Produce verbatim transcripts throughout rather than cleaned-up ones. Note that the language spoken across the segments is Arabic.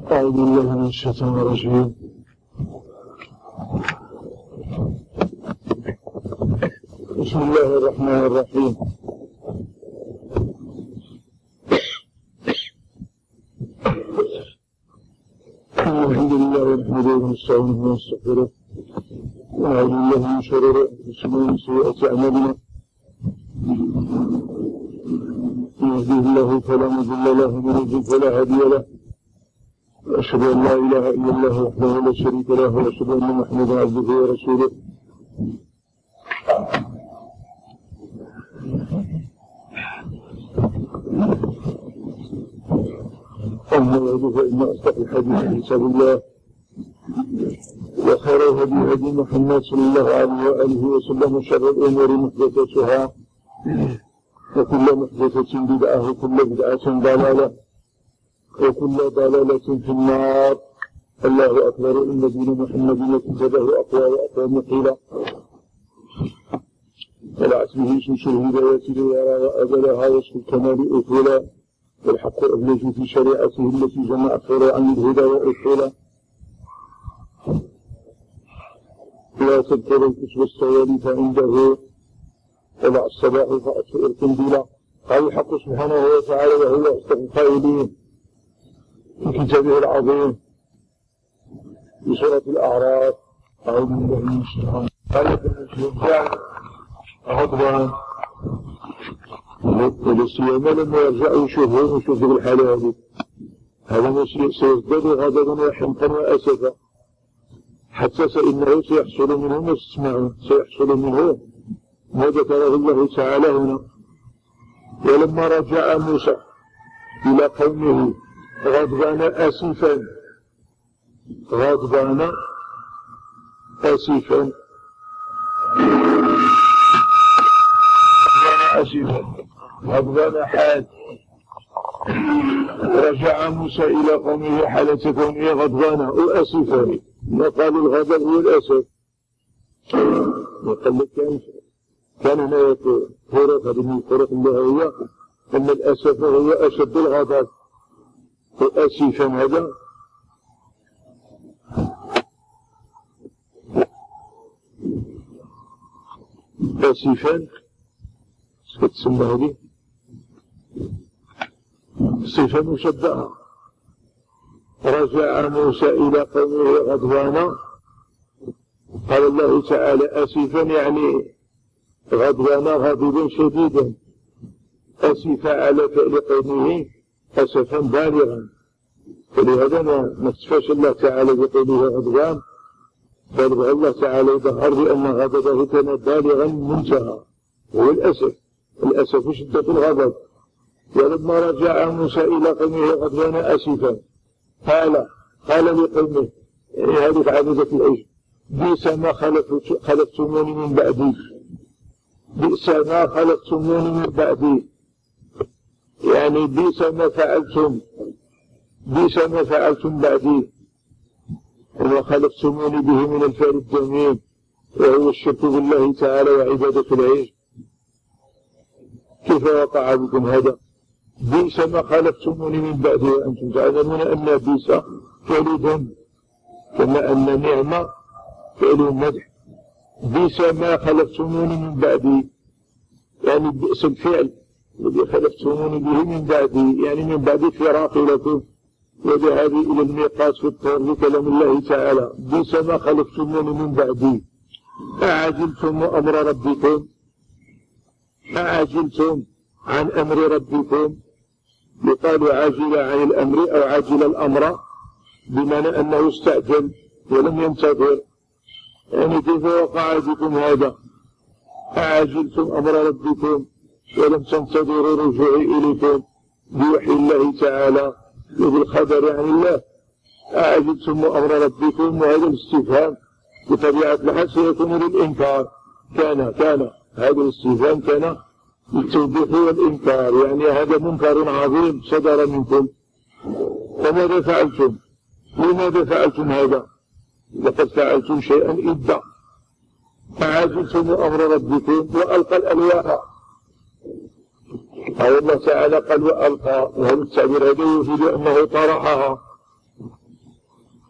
أعوذ بالله من الشيطان الرجيم. بسم الله الرحمن الرحيم. الحمد لله نحمده ونستعينه ونستغفره ونعوذ بالله من شرور أنفسنا ومن سيئات أعمالنا. من يهده الله فلا مضل له ومن يضلل فلا هادي له. وأشهد أن لا إله إلا الله وحده لا شريك له وأشهد أن محمدا عبده ورسوله. أما بعد فإن أصدق الحديث كتاب الله وخير الهدي هدي محمد صلى الله عليه وآله وسلم وشر الأمور محدثاتها وكل محدثة بدعة وكل بدعة ضلالة وكل ضلالة في النار. الله أكبر إن دين محمد كتبه أقوى وأقوى مقيلا طلعت به شمس الهداية ليرى وأبلها وصف الكمال أثولا والحق أبلج في شريعته التي جمع فروعا الهدى وأثولا. لا تذكر الكسب الصوالي فعنده طلع الصباح فأطفئ القنديلا. قال الحق سبحانه وتعالى وهو أصدق القائلين في كتابه العظيم في سورة الأعراف. أعوذ بالله من الشيطان قال الرجال غضبان وللسيامة لما يرجعوا يشوفون ويشوفوا الحالة هذه هذا سيزداد غضبا وحمقا وأسفا حتى إنه سيحصل منه ما تسمعون سيحصل منه ما ذكره الله تعالى هنا. ولما رجع موسى إلى قومه غضبان آسفا غضبان آسفا آسفا غضبان حاد. رجع موسى إلى قومه حالة كونه غضبانا وآسفا. وقال الغضب هو الأسف. وقال لك كان هناك فرق من الفرق اللغوية أن الأسف هو أشد الغضب وآسفا هذا آسفا تسمى هذه صفة مشبهة. رجع موسى إلى قومه غضبانا قال الله تعالى آسفا يعني غضبانا غاضبا شديدا آسفا على فعل قومه أسفا بالغا. فلهذا ما اكتفاش الله تعالى بقوله غضبان بل بغى الله تعالى يظهر بأن غضبه كان بالغا منتهى وهو الأسف. الأسف شدة الغضب. ولما رجع موسى إلى قومه غضبان آسفا قال قال لقومه يعني هذه عبدة العجل بئس ما خلفتموني من بعدي بئس ما خلفتموني من بعدي يعني بئس ما فعلتم بئس ما فعلتم بعدي وما خلفتموني به من الفعل الجميل وهو الشرك بالله تعالى وعبادة العجل. كيف وقع بكم هذا؟ بئس ما خلفتموني من بعدي وأنتم تعلمون أن بئس فعل ذنب كما أن نعمة فعل مدح. بئس ما خلفتموني من بعدي يعني بئس الفعل الذي خلفتموني به من بعدي يعني من بعد فراقي لكم وذهابي إلى الميقات في الطور بكلام الله تعالى. بئس ما خلفتموني من بعدي أعجلتم أمر ربكم أعجلتم عن أمر ربكم. يقال عاجل عن الأمر أو عاجل الأمر بمعنى أنه استعجل ولم ينتظر. يعني كيف وقع بكم هذا؟ أعجلتم أمر ربكم ولم تنتظروا رجوعي إليكم بوحي الله تعالى وبالخبر عن الله. أعجلتم أمر ربكم وهذا الاستفهام بطبيعة الحال سيكون للإنكار. كان كان هذا الاستفهام كان للتوبيخ والإنكار يعني هذا منكر عظيم صدر منكم. فماذا فعلتم؟ لماذا فعلتم هذا؟ لقد فعلتم شيئا إدا فعجلتم أمر ربكم وألقى الألواح. أو الله تعالى قال وألقى وهذا التعبير هذا يفيد أنه طرحها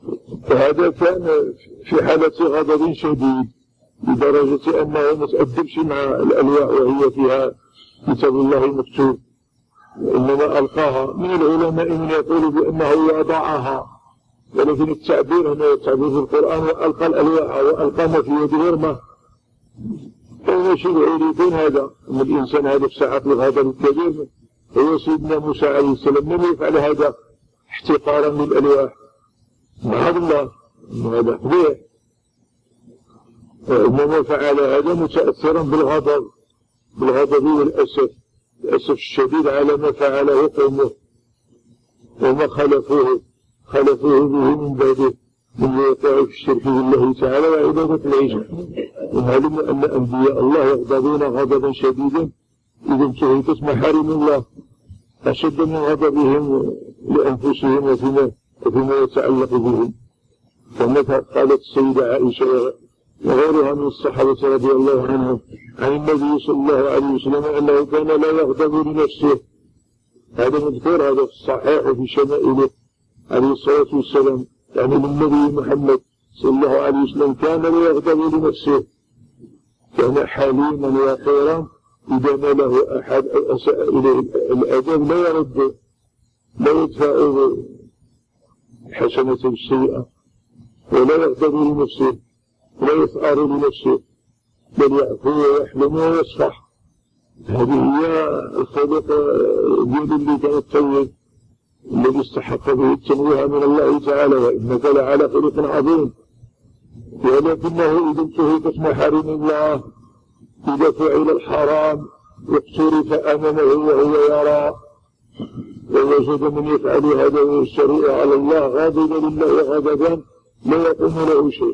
وهذا كان في حالة غضب شديد لدرجة أنه ما تأدبش مع الألواح وهي فيها كتاب الله المكتوب، إنما ألقاها. من العلماء من يقول بأنه وضعها، ولكن التعبير هنا التعبير في القرآن وألقى الألواح وألقى ما في يد غيرمه، فهو شيء يكون هذا من الإنسان هذا في ساعة الغضب الكبير. هو سيدنا موسى عليه السلام لم يفعل هذا احتقارا للألواح، معاذ الله هذا قبيح، وإنما فعل هذا متأثرا بالغضب بالغضب والأسف، الأسف الشديد على ما فعله قومه وما خلفوه خلفوه به من بعده من يقع في الشرك بالله تعالى وعبادة العجل. وعلم أن أنبياء الله يغضبون غضبا شديدا إذا انتهكت محارم الله أشد من غضبهم لأنفسهم وفيما, وفيما يتعلق بهم. كما قالت السيدة عائشة وغيرها من الصحابة رضي الله عنهم عن النبي صلى الله عليه وسلم أنه كان لا يغضب لنفسه. هذا مذكور هذا في الصحيح وفي شمائله عليه الصلاة والسلام، يعني النبي محمد صلى الله عليه وسلم كان لا يغضب لنفسه، كان حليما وقيرا، إذا ما له أحد أو أساء إليه الأدب لا يرد، لا يدفع حسنة بالسيئة، ولا يغضب لنفسه ولا يثأر لنفسه، بل يعفو ويحلم ويصفح. هذه هي الخلق دين اللي كان الطيب الذي استحق به التنويه من الله تعالى، وإنك لعلى خلق عظيم. ولكنه إذا انتهكت محارم الله، إذا فعل الحرام واقترف أمامه وهو يرى، ووجد من يفعل هذا ويشتري على الله غاضبا لله غضبا لا يقوم له شيء.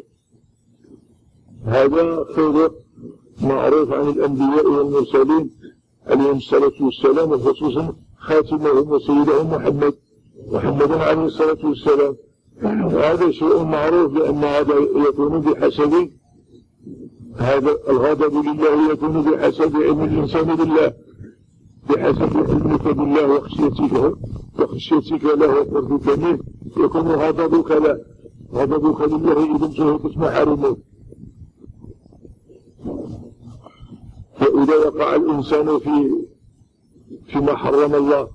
هذا خلق معروف عن الأنبياء والمرسلين عليهم الصلاة والسلام، وخصوصا خاتمهم وسيدهم محمد محمد عليه الصلاة والسلام. وهذا شيء معروف لأن هذا يكون بحسب هذا الغضب لله يكون بحسب علم الإنسان بالله، بحسب علمك بالله وخشيتك وخشيتك له وقربك منه يكون غضبك له، غضبك لله إذا انتهكت محارمه. وإذا وقع الإنسان في فيما حرم الله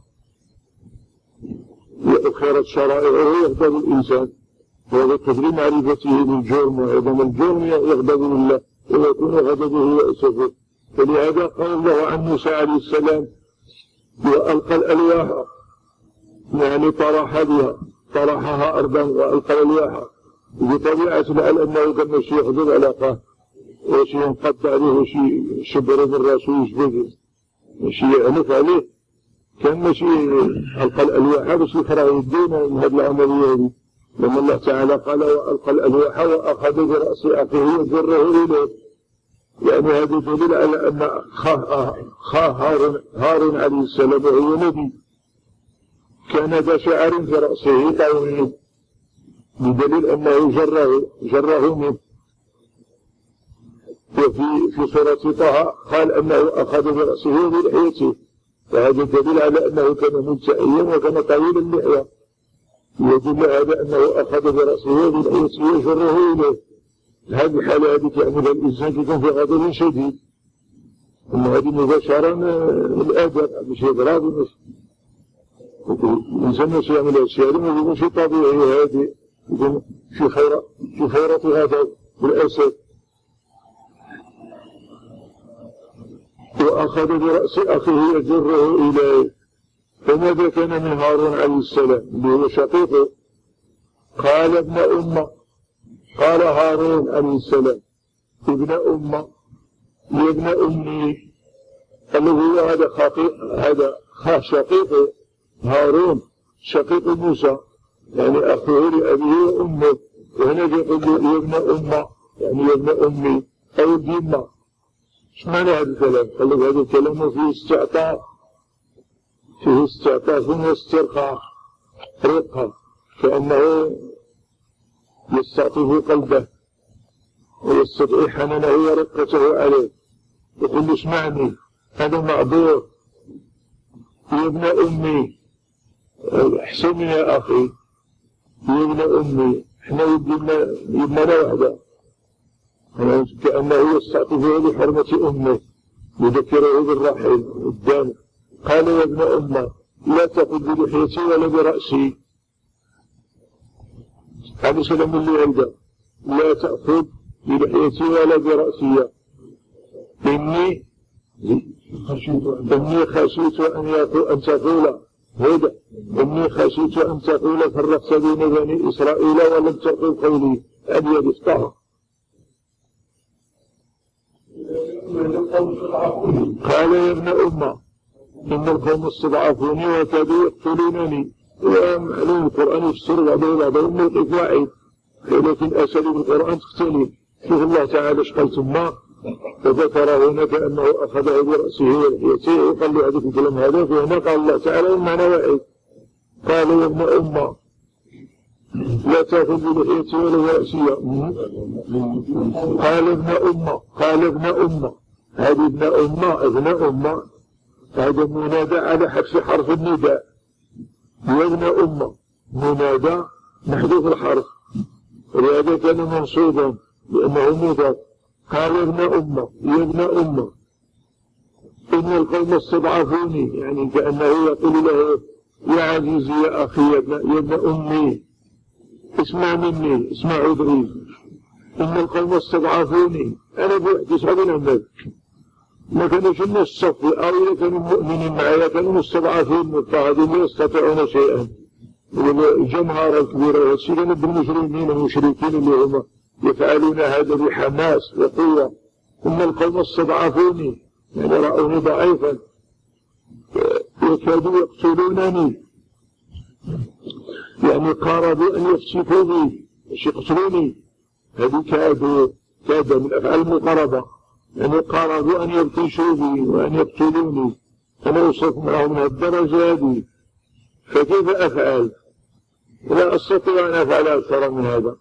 وأخرت شرائعه يغضب الإنسان، وهذا قدر معرفته بالجرم وعظم الجرم يغضب لله ويكون غضبه وأسفه. فلهذا قال الله عن موسى عليه السلام وألقى الألواح، يعني طرح بها طرحها أرضا وألقى الألواح بطبيعة الحال أنه كان ماشي يغضب علاقه وشي ينقطع عليه وشي شبر من راسه يشبه ماشي يعنف عليه، كان ماشي ألقى الألواح باش يكره يدينا من هذه العملية هذه. لما الله تعالى قال وألقى الألواح وأخذ برأس أخيه وجره إليه، يعني هذا دليل على أن خاه هارون عليه السلام وهو نبي كان ذا شعر في رأسه طويل، بدليل أنه جره جره منه. وفي في سورة طه قال أنه أخذ برأسه بلحيته، وهذا دليل على أنه كان ملتئيا وكان طويل اللحية، يدل على أنه أخذ برأسه بلحيته وجره إليه. هذه الحالة هذه تعمل الإنسان يكون في غضب شديد، أن هذه مباشرة الأدب مش يضرب مش الإنسان مش يعمل أشياء ما يكون شيء طبيعي، هذه يكون في خيرة في خيرة هذا بالأسد. وأخذ برأس أخيه يجره إليه. فماذا كان من هارون عليه السلام اللي هو شقيقه؟ قال ابن أمة، قال هارون عليه السلام ابن أمة يا ابن أمي، قال له هو هذا خاطئ هذا خاه شقيقه هارون شقيق موسى، يعني أخوه لأبيه وأمه، وهنا يقول له يا ابن أمة يعني يا ابن أمي أو الذمة. ايش معنى هذا الكلام؟ قال له هذا الكلام فيه استعطاف، فيه استعطاف واسترخاء رقة، كأنه يستعطف قلبه ويستدعي حنانه ورقته عليه، يقول له اسمعني هذا معذور يا ابن أمي، احسن يا أخي يا ابن أمي، احنا يبنى وحده كأنه يستعطفه بحرمة أمه يذكره بالرحيل قدامه. قال يا ابن أمه لا تأخذ بلحيتي ولا برأسي. عليه السلام اللي عنده لا تأخذ بلحيتي ولا برأسي إني إني خشيت أن أن تقول هذا إني خشيت أن تقول فرقت بين بني إسرائيل ولم تقل قولي أبي يفتح. قال يا ابن أمة إن القوم استضعفوني وكادوا يقتلونني. ومعلوم القرآن يفسر بعضه بعضهم موقف واحد ولكن أسأل بالقرآن تختلف. شوف الله تعالى شقل ثم فذكر هنا كأنه أخذه برأسه ولحيته وقال له هذا الكلام هذا. فهنا قال الله تعالى المعنى واحد. قال يا ابن أمة لا تأخذ بلحيتي ولا برأسي. قال ابن أمة قال ابن أمة هذه ابن أمة ابن أمة هذا منادى على حذف حرف النداء. يا ابن أمة منادى محذوف الحرف ولهذا كان منصوبا لأنه مضاف. قال يا ابن أمة يا ابن أمة إن القوم استضعفوني يعني كأنه يقول له يا عزيزي يا أخي يا ابن, يا ابن أمي اسمع مني اسمع عذري. إن القوم استضعفوني أنا بوحدي صعبين عمد ما كانوش الناس صفي أو كانوا مؤمنين معي كانوا مستضعفين مضطهدين لا يستطيعون شيئا. الجمهرة الكبيرة والسيرين بالمجرمين المشركين اللي هم يفعلون هذا بحماس وقوة. إن القوم استضعفوني يعني رأوني ضعيفا وكادوا يقتلونني يعني قاربوا أن يفتكوا بي مش يقتلوني. هذه كادوا كاد من أفعال المقاربة يعني قاربوا أن يبطشوا بي وأن يقتلوني. أنا أوصف معهم من الدرجة هذه فكيف أفعل؟ لا أستطيع أن أفعل أكثر من هذا.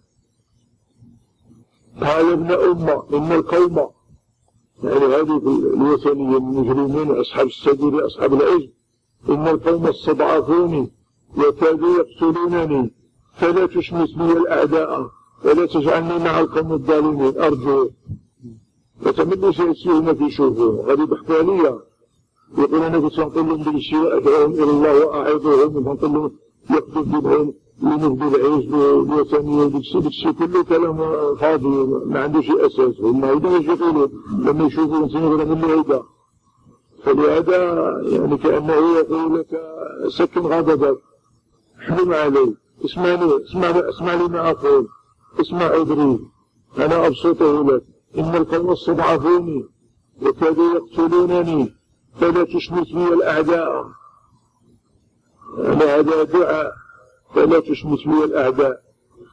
قال ابن أمة إن القوم يعني هذه الوثنية المجرمين أصحاب السبيل أصحاب العجل إن القوم استضعفوني وكادوا يقتلونني فلا تشمت لي الأعداء ولا تجعلني مع القوم الظالمين أرجو. وتمنوا سيسيهم في شوفهم غادي يضحكوا عليا يقول أنا كنت نقول لهم بالشيء وأدعوهم إلى الله وأعظهم ونقول لهم يقتل دينهم ونبدو العيش الوثنية بالشيء كله كلام فاضي ما عنده شيء أساس. هم هيدا ايش يقولوا لما يشوفوا إنسان يقول من هيدا. فلهذا يعني كأنه يقول لك سكن غضبك احلم علي اسمعني اسمع اسمع لي ما أقول اسمع عذري أنا أبسطه لك. إن القوم استضعفوني وكادوا يقتلونني فلا تشمت بي الأعداء. أنا هذا دعاء فلا تشمت بي الأعداء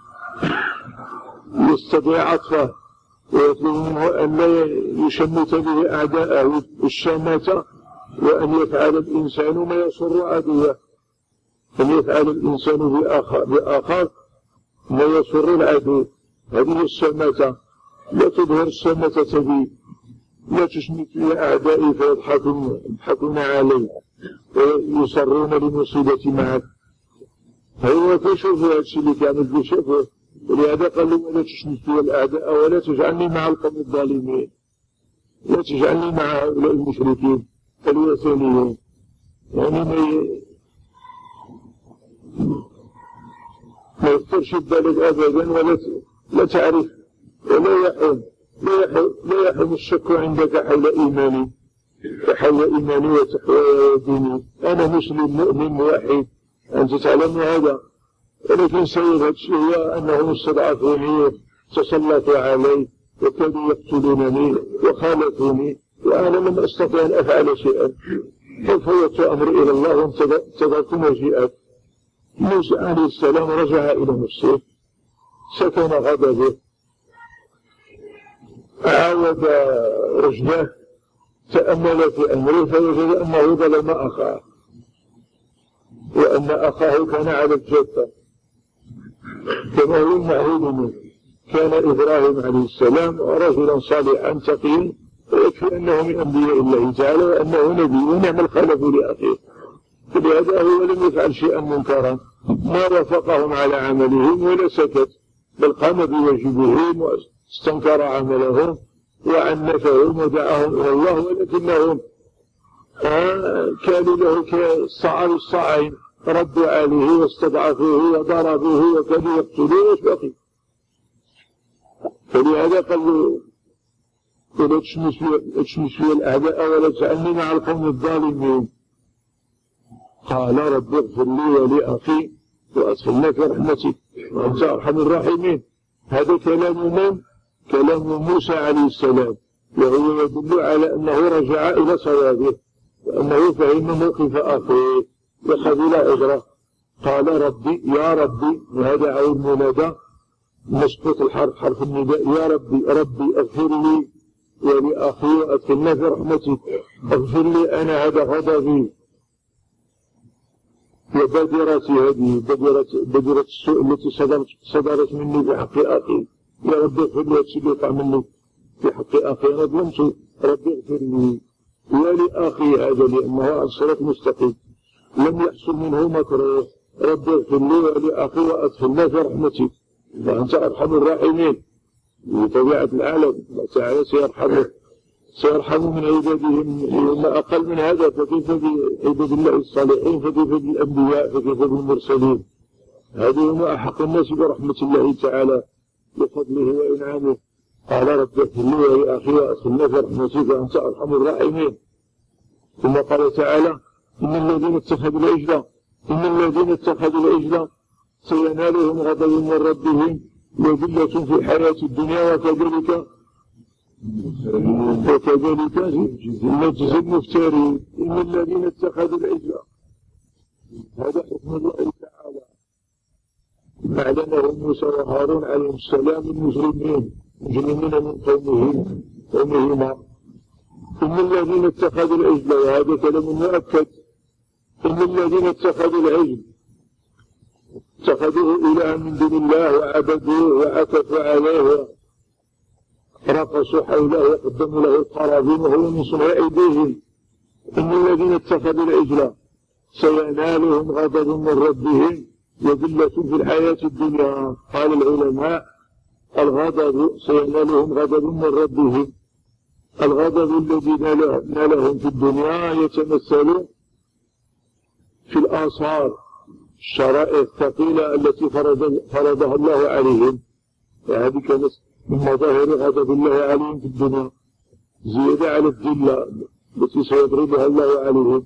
يستطيع عطفه ويطلب منه أن لا يشمت به أعداءه الشامة وأن يفعل الإنسان ما يسر عدوه. أن يفعل الإنسان بآخر ما يسر العدو. هذه الشامة لا تظهر الشامة بي لا تشمت بي أعدائي فيضحكون علي ويصرون لمصيبتي معك. هو كيشوف هذا الشيء اللي كان بيشوفه ولهذا قال له ولا تشمت بي الأعداء ولا تجعلني مع القوم الظالمين لا تجعلني مع هؤلاء المشركين الوثنيين. يعني ما يخطرش ببالك أبدا ولا لا تعرف ولا يحوم لا يحوم لا يحوم الشك عندك حول إيماني حول إيماني وتحوى ديني. أنا مسلم مؤمن واحد أنت تعلم هذا. ولكن سبب هذا الشيء هو أنهم استضعفوني تسلطوا علي وكانوا يقتلونني وخالفوني وأنا لم أستطيع أن أفعل شيئا. ففوت أمري إلى الله وانتظرت مجيئك. موسى عليه السلام رجع إلى نفسه سكن غضبه عاود رجله تأمل في أمره فوجد أنه ظلم أخاه وأن أخاه كان على الجدة كما هو المعهود منه. كان إبراهيم عليه السلام رجلا صالحا تقيا ويكفي أنه من أنبياء الله تعالى وأنه نبي ونعم الخلف لأخيه. فلهذا هو لم يفعل شيئا منكرا ما وافقهم على عملهم ولا سكت بل قام بواجبهم واستنكر عملهم وعنفهم ودعاهم إلى الله، ولكنهم كانوا له كالصعر الصعين، ردوا عليه واستضعفوه وضربوه وكانوا يقتلوه وش بقي. فلهذا قالوا ولا تشمس في الأعداء ولا تجعلني مع القوم الظالمين. قال رب اغفر لي ولأخي وأدخلنا في رحمتك وأنت أرحم الراحمين. هذا كلام من؟ كلام موسى عليه السلام، وهو يدل على أنه رجع إلى صوابه وأنه فهم موقف أخيه وقبل أجره. قال ربي يا ربي، وهذا عود منادى مسقط الحرف حرف النداء، يا ربي ربي اغفر لي ولأخي وأدخلنا في رحمتك. اغفر لي أنا هذا غضبي وبادرتي هذه بدرة, بدرة السوء التي صدرت, صدرت مني في حق أخي. يا ربي اغفر لي هذا اللي وقع مني في حق أخي، أنا ظلمت، ربي اغفر لي ولأخي هذا لأنه على الصراط المستقيم لم يحصل منه مكروه. ربي اغفر لي ولأخي وأدخلنا في رحمتك وأنت أرحم الراحمين. بطبيعة العالم الله تعالى سيرحم سيرحم من عبادهم ما أقل من هذا، فكيف بعباد الله الصالحين، فكيف بالأنبياء، فكيف بالمرسلين. هذه هم أحق الناس برحمة الله تعالى بفضله وإنعامه. قال رب اغفر لي ولأخي وأدخلنا في رحمتك وأنت أرحم الراحمين. ثم قال تعالى إن الذين اتخذوا العجل إن الذين اتخذوا العجل سينالهم غضب من ربهم وذلة في الحياة الدنيا وكذلك وكذلك نجزي المفترين. إن الذين اتخذوا العجل، هذا حكم الله تعالى أعلنه موسى وهارون عليهم السلام المجرمين مجرمين من قومهم قومهما. إن الذين اتخذوا العجل، وهذا كلام مؤكد، إن الذين اتخذوا العجل اتخذوه إلها من دون الله وعبدوه وعكفوا عليه ورقصوا حوله وقدموا له القرابين وهو من صنع أيديهم. إن الذين اتخذوا العجل سينالهم غضب من ربهم وذلة في الحياة الدنيا. قال العلماء الغضب سينالهم غضب من ربهم، الغضب الذي نالهم في الدنيا يتمثل في الآثار الشرائع الثقيلة التي فرض فرضها الله عليهم، وهذه كانت من مظاهر غضب الله عليهم في الدنيا، زيادة على الذلة التي سيضربها الله عليهم.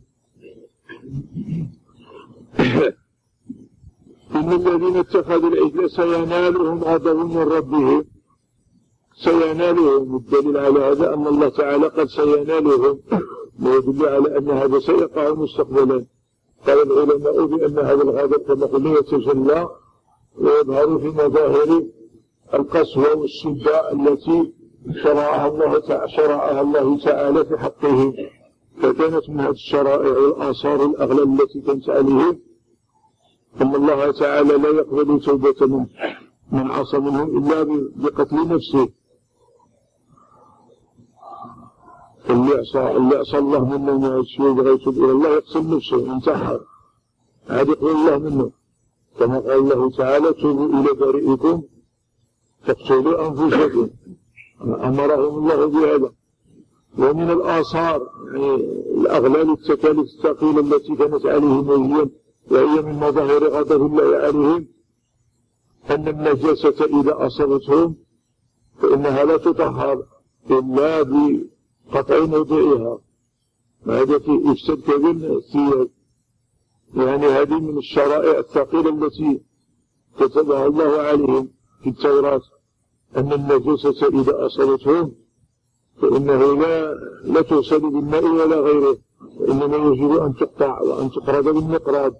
إن الذين اتخذوا العجل سينالهم غضب من ربهم، سينالهم، الدليل على هذا أن الله تعالى قد سينالهم، ويدل على أن هذا سيقع مستقبلا. قال العلماء بأن هذا الغضب كما قلنا يتجلى ويظهر في مظاهر القسوة والشدة التي شرعها الله تعالى, شرعها الله تعالى في حقه. فكانت من هذه الشرائع والآثار الأغلى التي كانت عليهم أن الله تعالى لا يقبل توبة من, من عصى منهم إلا بقتل نفسه. اللي يعصى اللي يعصى الله منه ما يشوي بغى يتوب إلى الله يقتل نفسه انتحر، هذا يقبل الله منه، كما قال الله تعالى توبوا إلى بريئكم فاقتلوا أنفسكم، أمرهم الله بهذا. ومن الآثار يعني الأغلال التكاليف الثقيلة التي كانت عليهم وهي وهي من مظاهر غضب الله عليهم أن النجاسة إذا أصابتهم فإنها لا تطهر إلا بقطع موضعها، وهذا في إفساد كبير الثياب. يعني هذه من الشرائع الثقيلة التي كتبها الله عليهم في التوراة، أن النجاسة إذا أصابتهم فإنه لا, لا تغسل بالماء ولا غيره، وإنما يجب أن تقطع وأن تقرض بالمقراض.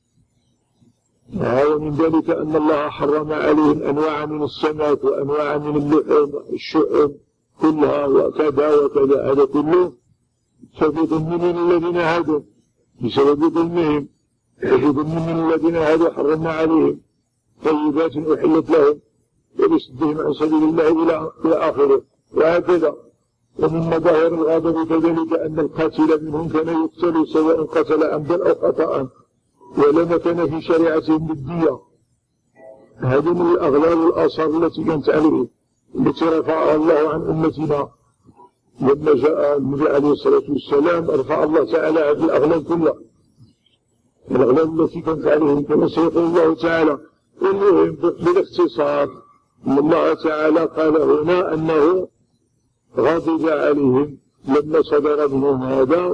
ومن ذلك أن الله حرم عليهم أنواع من السمك وأنواع من اللحم الشحم كلها وكذا وكذا، هذا كله فبظلم من الذين هادوا، بسبب ظلمهم فبظلم من الذين هادوا حرمنا عليهم طيبات أحلت لهم وبصدهم عن سبيل الله إلى آخره. وهكذا ومن مظاهر الغضب كذلك أن القاتل منهم كان يقتل سواء قتل عمدا أو خطأ، ولا مكان في شريعتهم بالدية، هذه من الأغلال والآثار التي كانت عليه، التي رفعها الله عن أمتنا. لما جاء النبي عليه الصلاة والسلام رفع الله تعالى هذه الأغلال كلها، الأغلال التي كانت عليهم، كما سيقول الله تعالى. المهم بالاختصار أن الله تعالى قال هنا أنه غضب عليهم لما صدر منهم هذا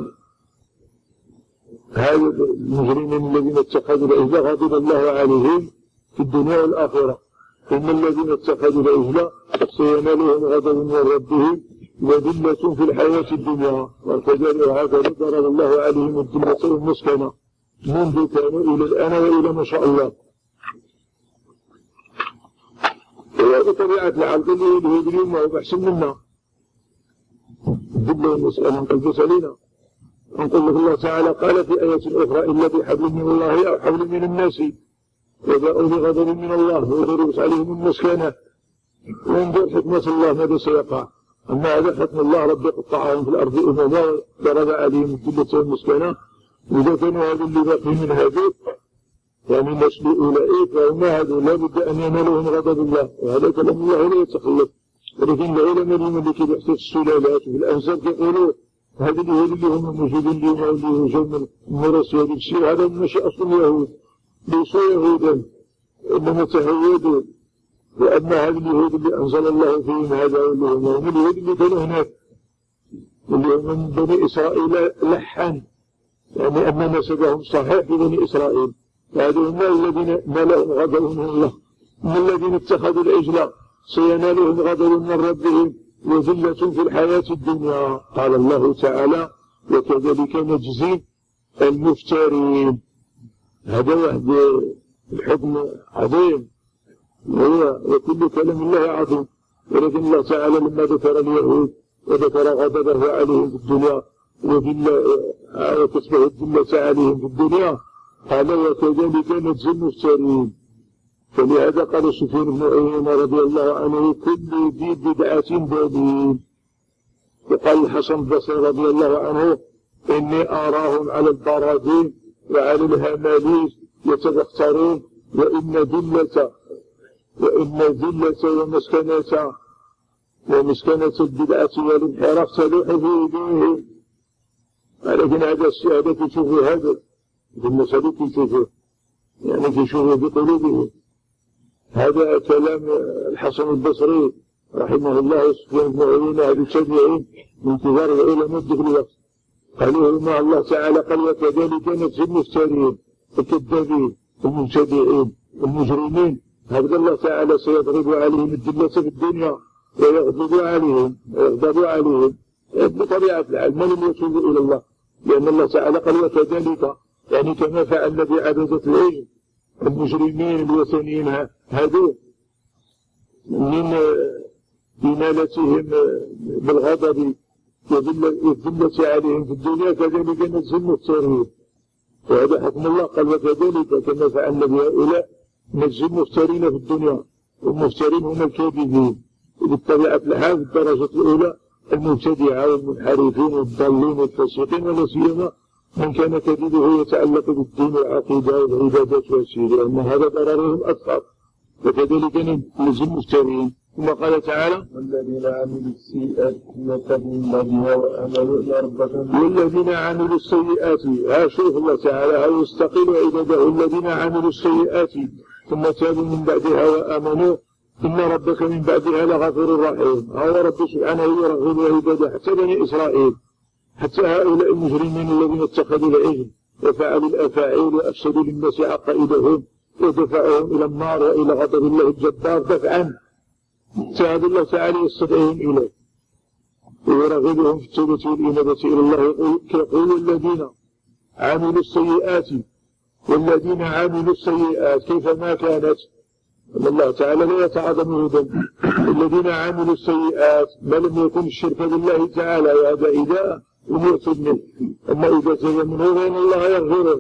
هذا المجرمين الذين اتخذوا العجل، غضب الله عليهم في الدنيا والآخرة. إن الذين اتخذوا العجل سينالهم غضب من ربهم وذلة في الحياة الدنيا، وكذلك هكذا ضرب الله عليهم الذلة والمسكنة منذ كانوا إلى الآن وإلى ما شاء الله. وهذه طبيعة العبد اللي يلهي اليوم وهو أحسن منا. الذلة والمسكنة نقلبس علينا. نقول لك الله تعالى قال في آية أخرى إلا بحبل من الله أو حبل من الناس وجاءوا بغضب من الله وضربت عليهم المسكنة. وانظر حكمة الله ماذا سيقع. أما هذا حكم الله ربي قطعهم في الأرض أمما ضرب عليهم الذلة والمسكنة. وإذا كانوا هذا اللي باقي من هذا يعني نسل أولئك فهم هذا لا بد أن ينالهم غضب الله، وهذا كلام الله لا يتخلف. ولكن العلماء اليوم اللي كيبحثوا في السلالات وفي الأنساب كيقولوا هذا اللي هم الموجودين اليوم واللي جاوا من روسيا هذا الشيء هذا ماشي أصل اليهود، ليسوا يهودا إنما تهودوا. وأما هذا اليهود اللي أنزل الله فيهم هذا واللي هم هم اليهود اللي كانوا هناك اللي هم من بني إسرائيل لحن، يعني أما نسبهم صحيح ببني إسرائيل. فهذول هم الذين نالهم غضب من الله. من الذين اتخذوا العجل سينالهم غضب من ربهم وذلة في الحياة الدنيا. قال الله تعالى وكذلك نجزي المفترين. هذا واحد الحكم عظيم وهو وكل كلام الله عظيم. ولكن الله تعالى لما ذكر اليهود وذكر غضبه عليهم في الدنيا وكسبه الذلة عليهم في الدنيا قال وكذلك نجزي المفترين. فلهذا قال سفيان بن عيينة رضي الله عنه كل ذي بدعة ضليل. وقال الحسن البصري رضي الله عنه إني أراهم على البراذين وعلى الهماليز يتبخترون وإن ذلة وإن ذلة ومسكنة ومسكنة البدعة والانحراف تلوح في أيديهم. ولكن هذا الشيء هذا تشوفه هذا بالمسألة تشوفه يعني تشوفه بقلوبهم. هذا كلام الحسن البصري رحمه الله وسفيان بن عيينة هذا التابعين من كبار العلماء ذكر الوقت قالوا مع الله تعالى قال وكذلك نجزي المفترين الكذابين المبتدعين المجرمين. هذا الله تعالى سيضرب عليهم الذلة في الدنيا ويغضب عليهم ويغضب عليهم بطبيعة الحال ما لم يتوبوا إلى الله، لأن الله تعالى قال وكذلك يعني كما فعل بعبدة العجل المجرمين الوثنيين هذول من إنالتهم بالغضب والذلة عليهم في الدنيا كذلك نجزي المفترين. وهذا حكم الله قال وكذلك كما فعلنا بهؤلاء نجزي المفترين في الدنيا. والمفترين هم الكاذبين بالطبيعة الحال في الدرجة الأولى المبتدعة والمنحرفين والضالين والفاسقين ولا سيما من كان كذبه يتعلق بالدين والعقيدة والعبادات والسير لأن هذا ضررهم أكثر. وكذلك نجزي المفترين. ثم قال تعالى والذين عملوا السيئات ثم تابوا من بعدها وآمنوا إلى ربهم والذين عملوا السيئات ها شوف الله تعالى ها يستقل عباده الذين عملوا السيئات ثم تابوا من بعدها وآمنوا إن ربك من بعدها لغفور رحيم. هو رب سبحانه يرغب عباده حتى بني إسرائيل حتى هؤلاء المجرمين الذين اتخذوا العجل وفعلوا الأفاعيل وأفسدوا للناس عقائدهم ودفعهم إلى النار وإلى غضب الله الجبار دفعا. تعالى الله تعالى يستدعيهم إليه ويرغبهم في التوبة والإنابة إلى الله. يقول الذين عملوا السيئات والذين عملوا السيئات كيف ما كانت أن الله تعالى لا يتعظم ذنب. الذين عملوا السيئات ما لم يكن الشرك بالله تعالى وهذا إذا لم يعتد منه، أما إذا تاب منه فإن الله يغفره.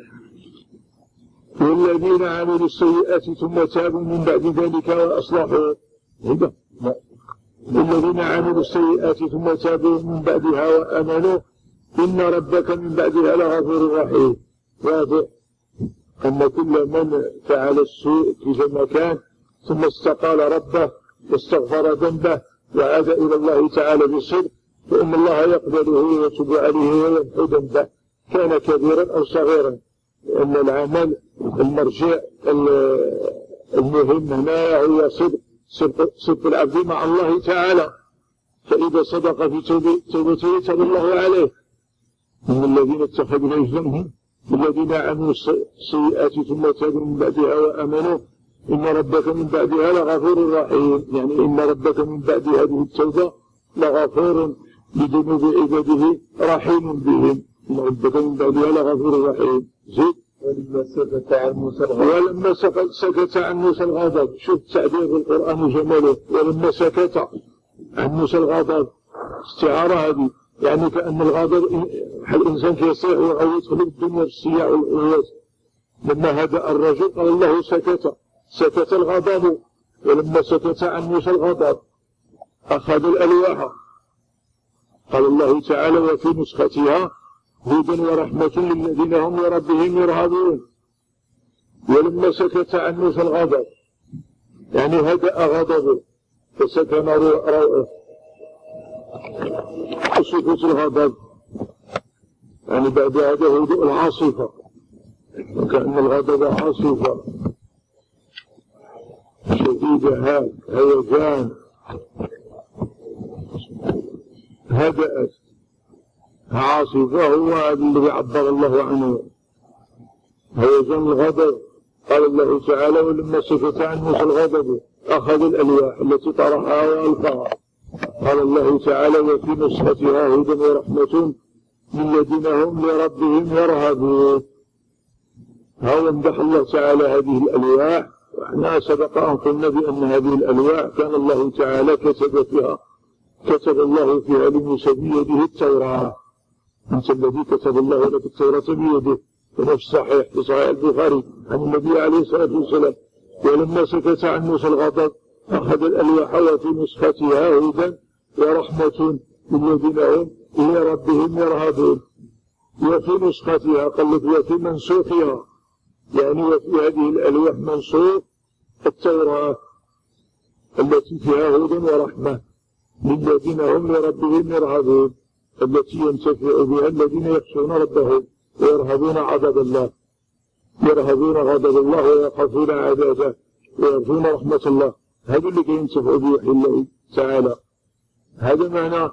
والذين عملوا السيئات ثم تابوا من بعد ذلك وأصلحوا هذا الذين عملوا السيئات ثم تابوا من بعدها وآمنوا إن ربك من بعدها لغفور رحيم. واضح أن كل من فعل السوء كيفما كان ثم استقال ربه واستغفر ذنبه وعاد إلى الله تعالى بصدق فإن الله يقبله ويتوب عليه ويمحو ذنبه كان كبيرا أو صغيرا. لأن العمل المرجع المهم هنا هو صدق صدق, صدق العبد مع الله تعالى. فإذا صدق في توبته تاب الله عليه. من الذين اتخذوا عجلا الذين عملوا السيئات ثم تابوا من بعدها وآمنوا إن ربك من بعدها لغفور رحيم. يعني إن ربك من بعد هذه التوبة لغفور بذنوب عباده رحيم بهم. إن ربك من بعدها لغفور رحيم. زيد. ولما سكت عن موسى الغضب ولما سكت عن موسى الغضب. شوف تعبير القرآن جماله. ولما سكت عن موسى الغضب استعارة هذه يعني كأن الغضب الإنسان يصيح ويعود في الدنيا بالسياع والعياط. لما هدأ الرجل قال الله سكت سكت الغضب. ولما سكت عن موسى الغضب أخذ الألواح. قال الله تعالى وفي نسختها هدى ورحمة للذين هم لربهم يرهبون. ولما سكت عن موسى الغضب يعني هدأ غضبه فسكن روعه. سكوت الغضب يعني بعد هذا هدوء العاصفة وكأن الغضب عاصفة شديدة هيجان هدأت. عاصفة هو الذي عبر الله عنه هيجان الغضب. قال الله تعالى ولما سكت عن موسى الغضب أخذ الألواح التي طرحها وألقاها. قال الله تعالى وفي نسختها هدى ورحمة للذين هم لربهم يرهبون. هو يمدح الله تعالى هذه الألواح. وإحنا سبق أن قلنا بأن هذه الألواح كان الله تعالى كتب فيها كتب الله فيها لموسى بيده التوراة. أنت الذي كتب الله لك التوراة بيده ونفس صحيح في صحيح البخاري عن النبي عليه الصلاة والسلام. ولما سكت عن موسى الغضب أخذ الألواح وفي نسختها هدى ورحمة للذين هم لربهم يرهبون. وفي نسختها قلت وفي منسوخها يعني وفي هذه الألواح منسوخ التوراة التي فيها هدى ورحمة للذين هم لربهم يرهبون التي ينتفع بها الذين يخشون ربهم ويرهبون عذاب الله يرهبون غضب الله ويخافون عذابه ويرجون رحمة الله. هذا اللي ينتفع بوحي الله تعالى. هذا معنى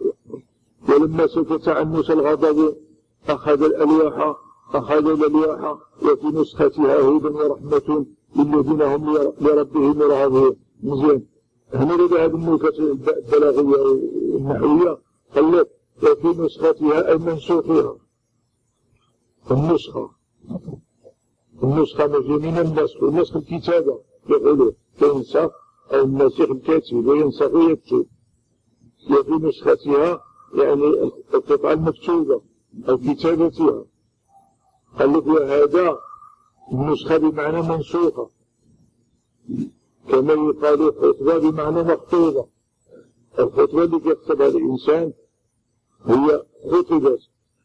ولما سكت عن موسى الغضب أخذ الألواح أخذ الألواح وفي نسختها هدى ورحمة للذين هم لربهم يرهبون. مزيان. هنا لدى هذه النكت البلاغية والنحوية قال وفي نسختها أي منسوخها. النسخة النسخة مجي من النسخ والنسخ الكتابة يقولوا ينسخ أو الناسخ الكاتب وينسخ ويكتب. وفي نسختها يعني القطعة المكتوبة أو كتابتها. قال لك وهذا النسخة بمعنى منسوخة كما يقال خطبة بمعنى مخطوبة. الخطبة التي يكتبها الإنسان هي خطبت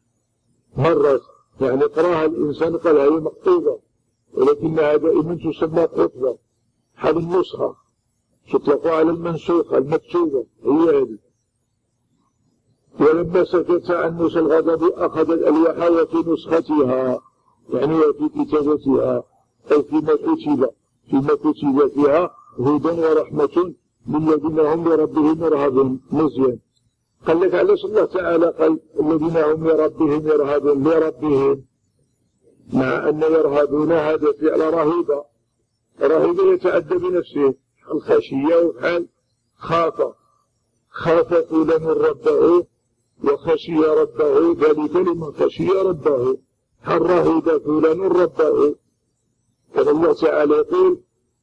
مرت يعني قراها الإنسان قال هي مخطوبة ولكنها دائما تسمى خطبة. هذه النسخة تطلق على المنسوخة المكتوبة هي هذه. ولما سكت عن موسى الغضب أخذ الألواح وفي نسختها يعني وفي كتابتها أو فيما كتب فيما كتب فيها هدى ورحمة للذين هم لربهم يرهبون. مزيان. قال لك علاش الله تعالى قال الذين هم لربهم يرهبون لربهم مع أن يرهبون هذا فعل رهيبة. رهيبة يتعدى بنفسه الخشية وحال خاف خاف فلان ربه وخشي ربه ذلك لمن خشي ربه. هل رهب فلان ربه. كان الله تعالى يقول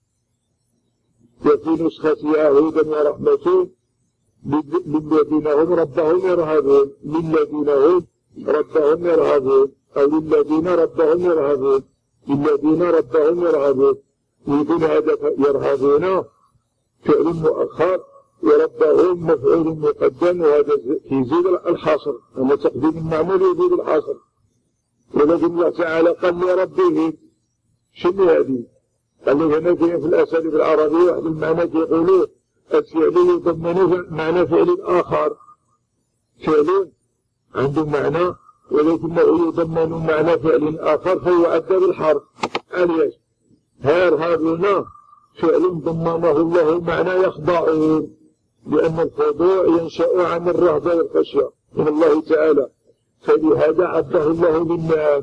وفي نسختها هدى ورحمة للذين هم ربهم يرهبون للذين هم ربهم يرهبون أو للذين ربهم يرهبون للذين ربهم يرهبون. ويكون هذا يرهبون فعل مؤخر وربهم مفعول مقدم وهذا يزيد الحصر. أما تقديم المعمول يزيد الحصر. ولكن الله تعالى قال لربهم شنو هذه؟ قال له هنا في الأساليب العربية واحد المعنى يقولوه الفعل يضمن معنى فعل آخر، فعل عنده معنى ولكنه يضمن معنى فعل آخر فهو أدى بالحرف. علاش؟ هيرهبون فعل ضمنه الله معنى يخضعون، لأن الخضوع ينشأ عن الرهبة والخشية من الله تعالى، فلهذا عده الله بالنعم.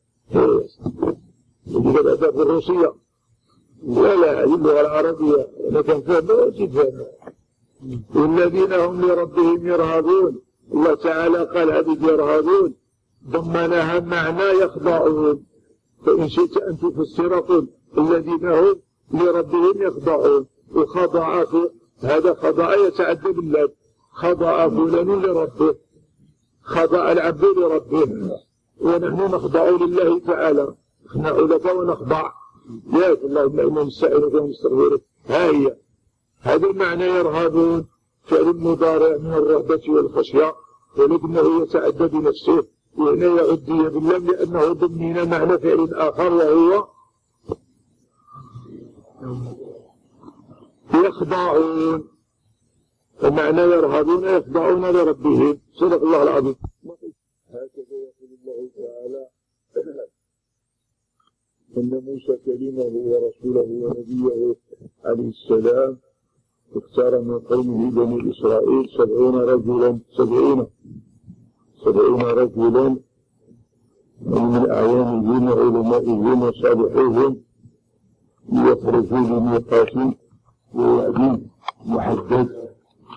يجب الأداء بالروسية لا لا هذه اللغة العربية أنا كان فهمها وجد فهمها. والذين هم لربهم يرهبون، الله تعالى قال هذه يرهبون ضمنها معنى يخضعون، فإن شئت أن تفسر قل الذين هم لربهم يخضعون، وخضع هذا خضع يتعدى بالله، خضع فلان لربه، خضع العبد لربه، ونحن نخضع لله تعالى، نخنع لك ونخضع ياك اللهم إنا نستعينك ونستغفرك. ها هي هذا المعنى يرهبون فعل مضارع من الرهبة والخشية، ولكنه يتعدى بنفسه، وهنا يعدي باللام لأنه ضمن معنى فعل آخر وهو يخضعون. المعنى يرهبون يخضعون لربهم. صدق الله العظيم. هكذا يقول الله تعالى إن موسى كلمه ورسوله ونبيه عليه السلام اختار من قومه بني إسرائيل سبعين رجلا سبعين سبعين رجلا من أعيانهم وعلمائهم وصالحيهم ليخرجوا لميقات ووعد محدد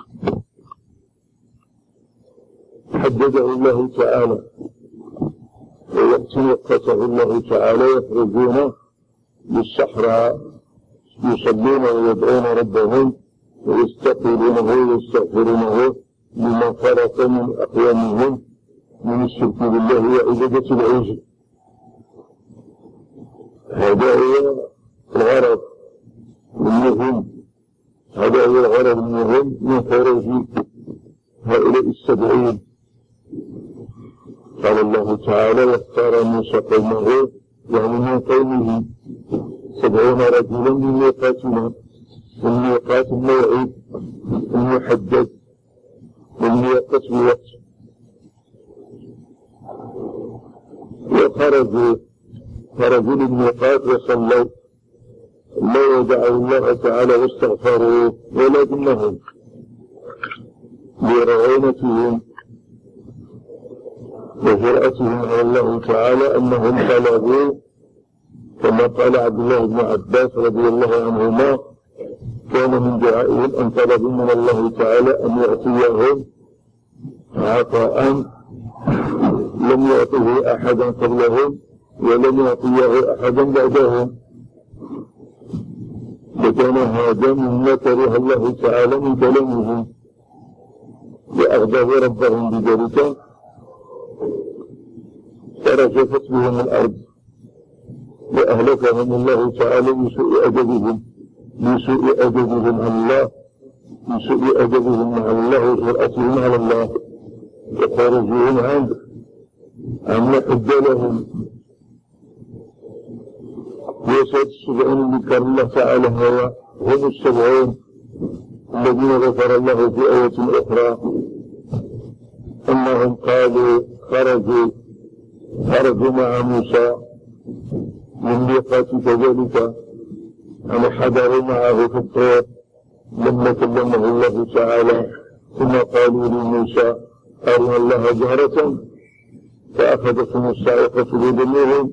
حدده الله تعالى، ووقت وقته الله تعالى يخرجون للصحراء يصلون ويدعون ربهم ويستقبلونه ويستغفرونه لما فرط من أقوامهم من الشرك بالله وعبادة العجل. هذا هو الغرض المهم، هذا هو الغرض المهم من خروج هؤلاء السبعين. قال الله تعالى واختار موسى قومه يعني من قومه سبعين رجلا من ميقاتنا، من ميقات الموعد المحدد، من ميقات الوقت، وخرجوا خرجوا للميقات وصلوا لا ودعوا الله تعالى واستغفروا، ولكنهم برعونتهم وجرأتهم على الله تعالى أنهم طلبوا كما قال عبد الله بن عباس رضي الله عنهما كان من دعائهم أن طلبوا من الله تعالى أن يعطيهم عطاء لم يعطيه أحدا قبلهم ولم يعطيه أحدا بعدهم، وكان هذا مما كره الله تعالى من كلامهم وأغضب ربهم بذلك فرجفت بهم الأرض وأهلكهم الله تعالى بسوء أدبهم بسوء أدبهم على الله بسوء أدبهم مع الله وجرأتهم على الله وخرجهم عنه عما حد لهم. ويسعد السبعين اللي ذكر الله تعالى هو هم السبعين الذين ذكر الله في آية أخرى أنهم قالوا خرجوا خرجوا مع موسى من ميقات كذلك أن حضروا معه في الطور لما كلمه الله تعالى ثم قالوا لموسى أرنا الله جهرة فأخذتهم الصاعقة بذنوبهم.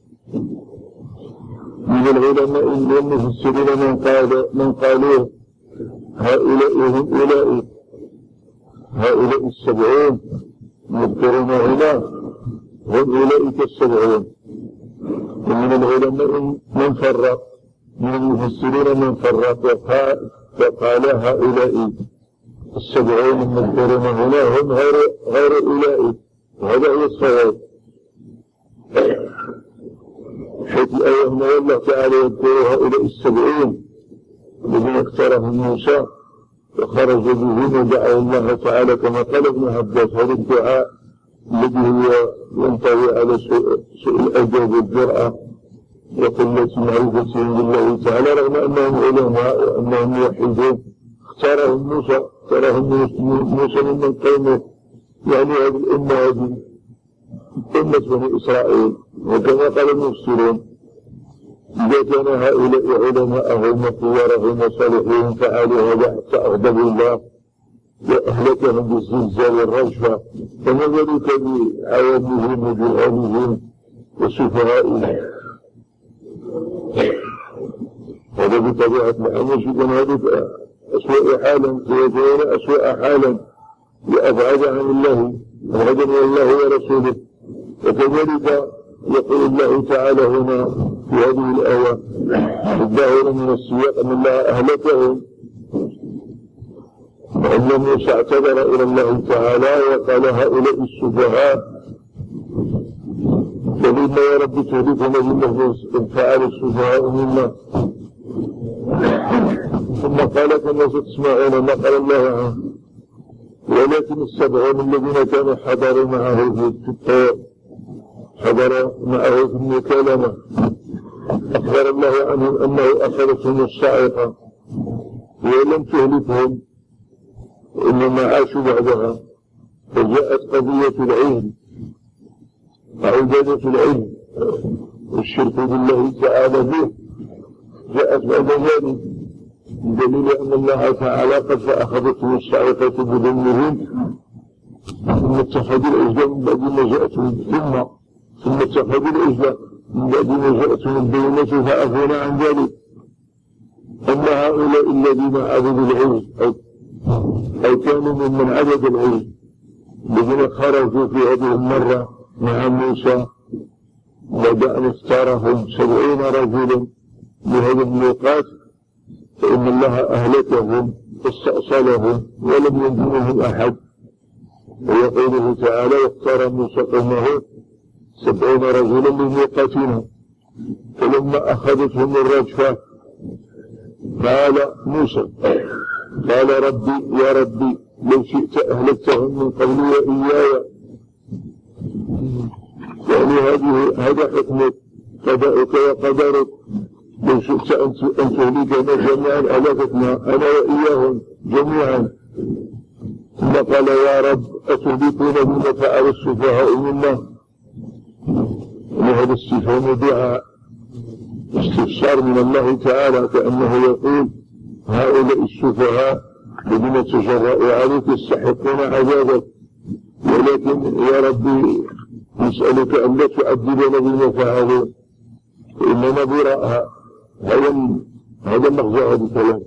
من العلماء والمفسرين من قال من قالوا هؤلاء هم أولئك هؤلاء السبعون مذكرون هنا هم أولئك السبعون. ومن العلماء من فرق من المفسرين من فرق وقال, وقال هؤلاء السبعون المذكرون هنا هم غير غير أولئك، وهذا هو الصواب. حيث الآية هنا الله تعالى يذكر هؤلاء السبعين الذين اختارهم موسى وخرجوا بهم ودعوا الله تعالى كما قال ابن عباس هذا الدعاء الذي هو ينطوي على سوء الأدب والجرأة وقلة معرفتهم بالله تعالى رغم أنهم علماء وأنهم موحدون. اختارهم موسى اختارهم موسى من قومه، يعني هذه الأمة هذه أمة بني إسرائيل. وكما قال المفسرون إذا كان هؤلاء علماءهم وخيارهم وصالحين فعلوا هذا حتى أغضبوا الله وأهلكهم بالزلزال والرجفة، فما ذلك بعوامهم وجهالهم وسفهائهم. هذا بطبيعة الحال يكون هذا أسوأ حالا ويكون أسوأ حالا لأبعد عن الله أبعد عن الله ورسوله. وكذلك يقول الله تعالى هنا في هذه الآية الظاهر من السياق أن الله أهلكهم، وأن موسى اعتذر إلى الله تعالى وقال هؤلاء السفهاء فلما يا رب تهلكنا بالله فعل السفهاء منا. ثم قال كما ستسمعون ما قال الله عنه ولكن السبعون الذين كانوا حضروا معه في الطور حضر معه في المكالمة أخبر الله عنهم أنه أخذتهم الصاعقة ولم تهلكهم وإنما عاشوا بعدها. فجاءت قضية العلم عبادة العلم والشرك بالله تعالى به جاءت بعد ذلك بدليل أن الله تعالى قد أخذتهم الصاعقة بذنبهم ثم اتخذوا العجل من بعد ما جاءتهم ثم ثم اتخذوا العجل من بعد ما جاءتهم البينة فعفونا عن ذلك. أما هؤلاء الذين عبدوا العجل أو, أو كانوا ممن عبد العجل الذين خرجوا في هذه المرة مع موسى بعد أن اختارهم سبعين رجلا لهذا الميقات فإن الله أهلكهم واستأصلهم ولم ينجمهم أحد. ويقوله تعالى واختار موسى قومه سبعين رجلا لميقاتنا فلما أخذتهم الرجفة قال موسى قال ربي يا ربي لو شئت أهلكتهم من قبل وإياي. يعني هذه هذا حكمك قضاؤك وقدرك لو شئت أن تهلكنا جميعا أهلكتنا أنا وإياهم جميعا. ثم قال يا رب أتهلكون بما فعل السفهاء منا. وهذا استفهام دعاء استفسار من الله تعالى كأنه يقول هؤلاء السفهاء الذين تجرؤوا عليك يستحقون عذابك ولكن يا ربي نسألك أن لا تعذبنا بما فعلوا فإننا براء. هذا مغزى هذا الكلام.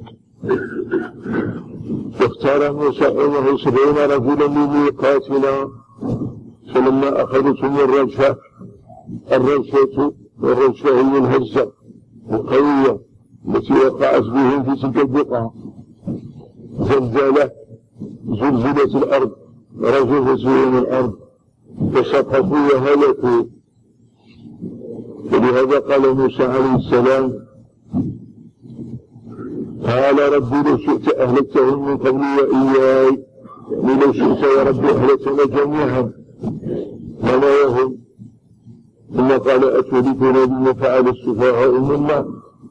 فاختار موسى قومه سبعين رجلا لميقاتنا فلما أخذتهم الرجفة الرجفة والرجفة هي الهزة القوية التي وقعت بهم في تلك البقعة زلزلة زلزلت الأرض رجفت بهم الأرض فسقطوا وهلكوا. ولهذا قال موسى عليه السلام قال ربي لو شئت أهلكتهم من قبل وإياي يعني لو شئت يا ربي أهلكتنا جميعا أنا وهم. ثم قال أتهلكنا بما فعل السفهاء منا.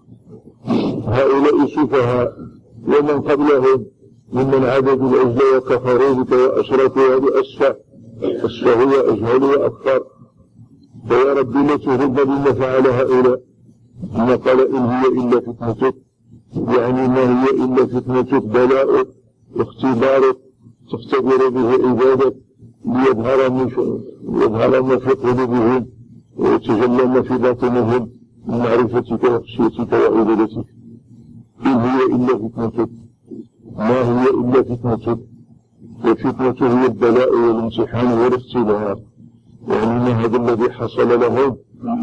هؤلاء سفهاء ومن قبلهم ممن عبدوا العجل وكفروا بك وأشركوا هذه أسفه أسفه وأجهل وأكثر. فيا ربي لا تهلكنا بما فعل هؤلاء. ثم قال إن هي إلا فتنتك يعني ما هي إلا فتنتك بلاؤك اختبارك تختبر به عبادك ليظهر يظهر ما في قلوبهم ويتجلى ما في باطنهم من معرفتك وخشيتك وعبادتك. إن هي إلا فتنتك ما هي إلا فتنتك. والفتنة هي البلاء والامتحان والاختبار. يعني ما هذا الذي حصل لهم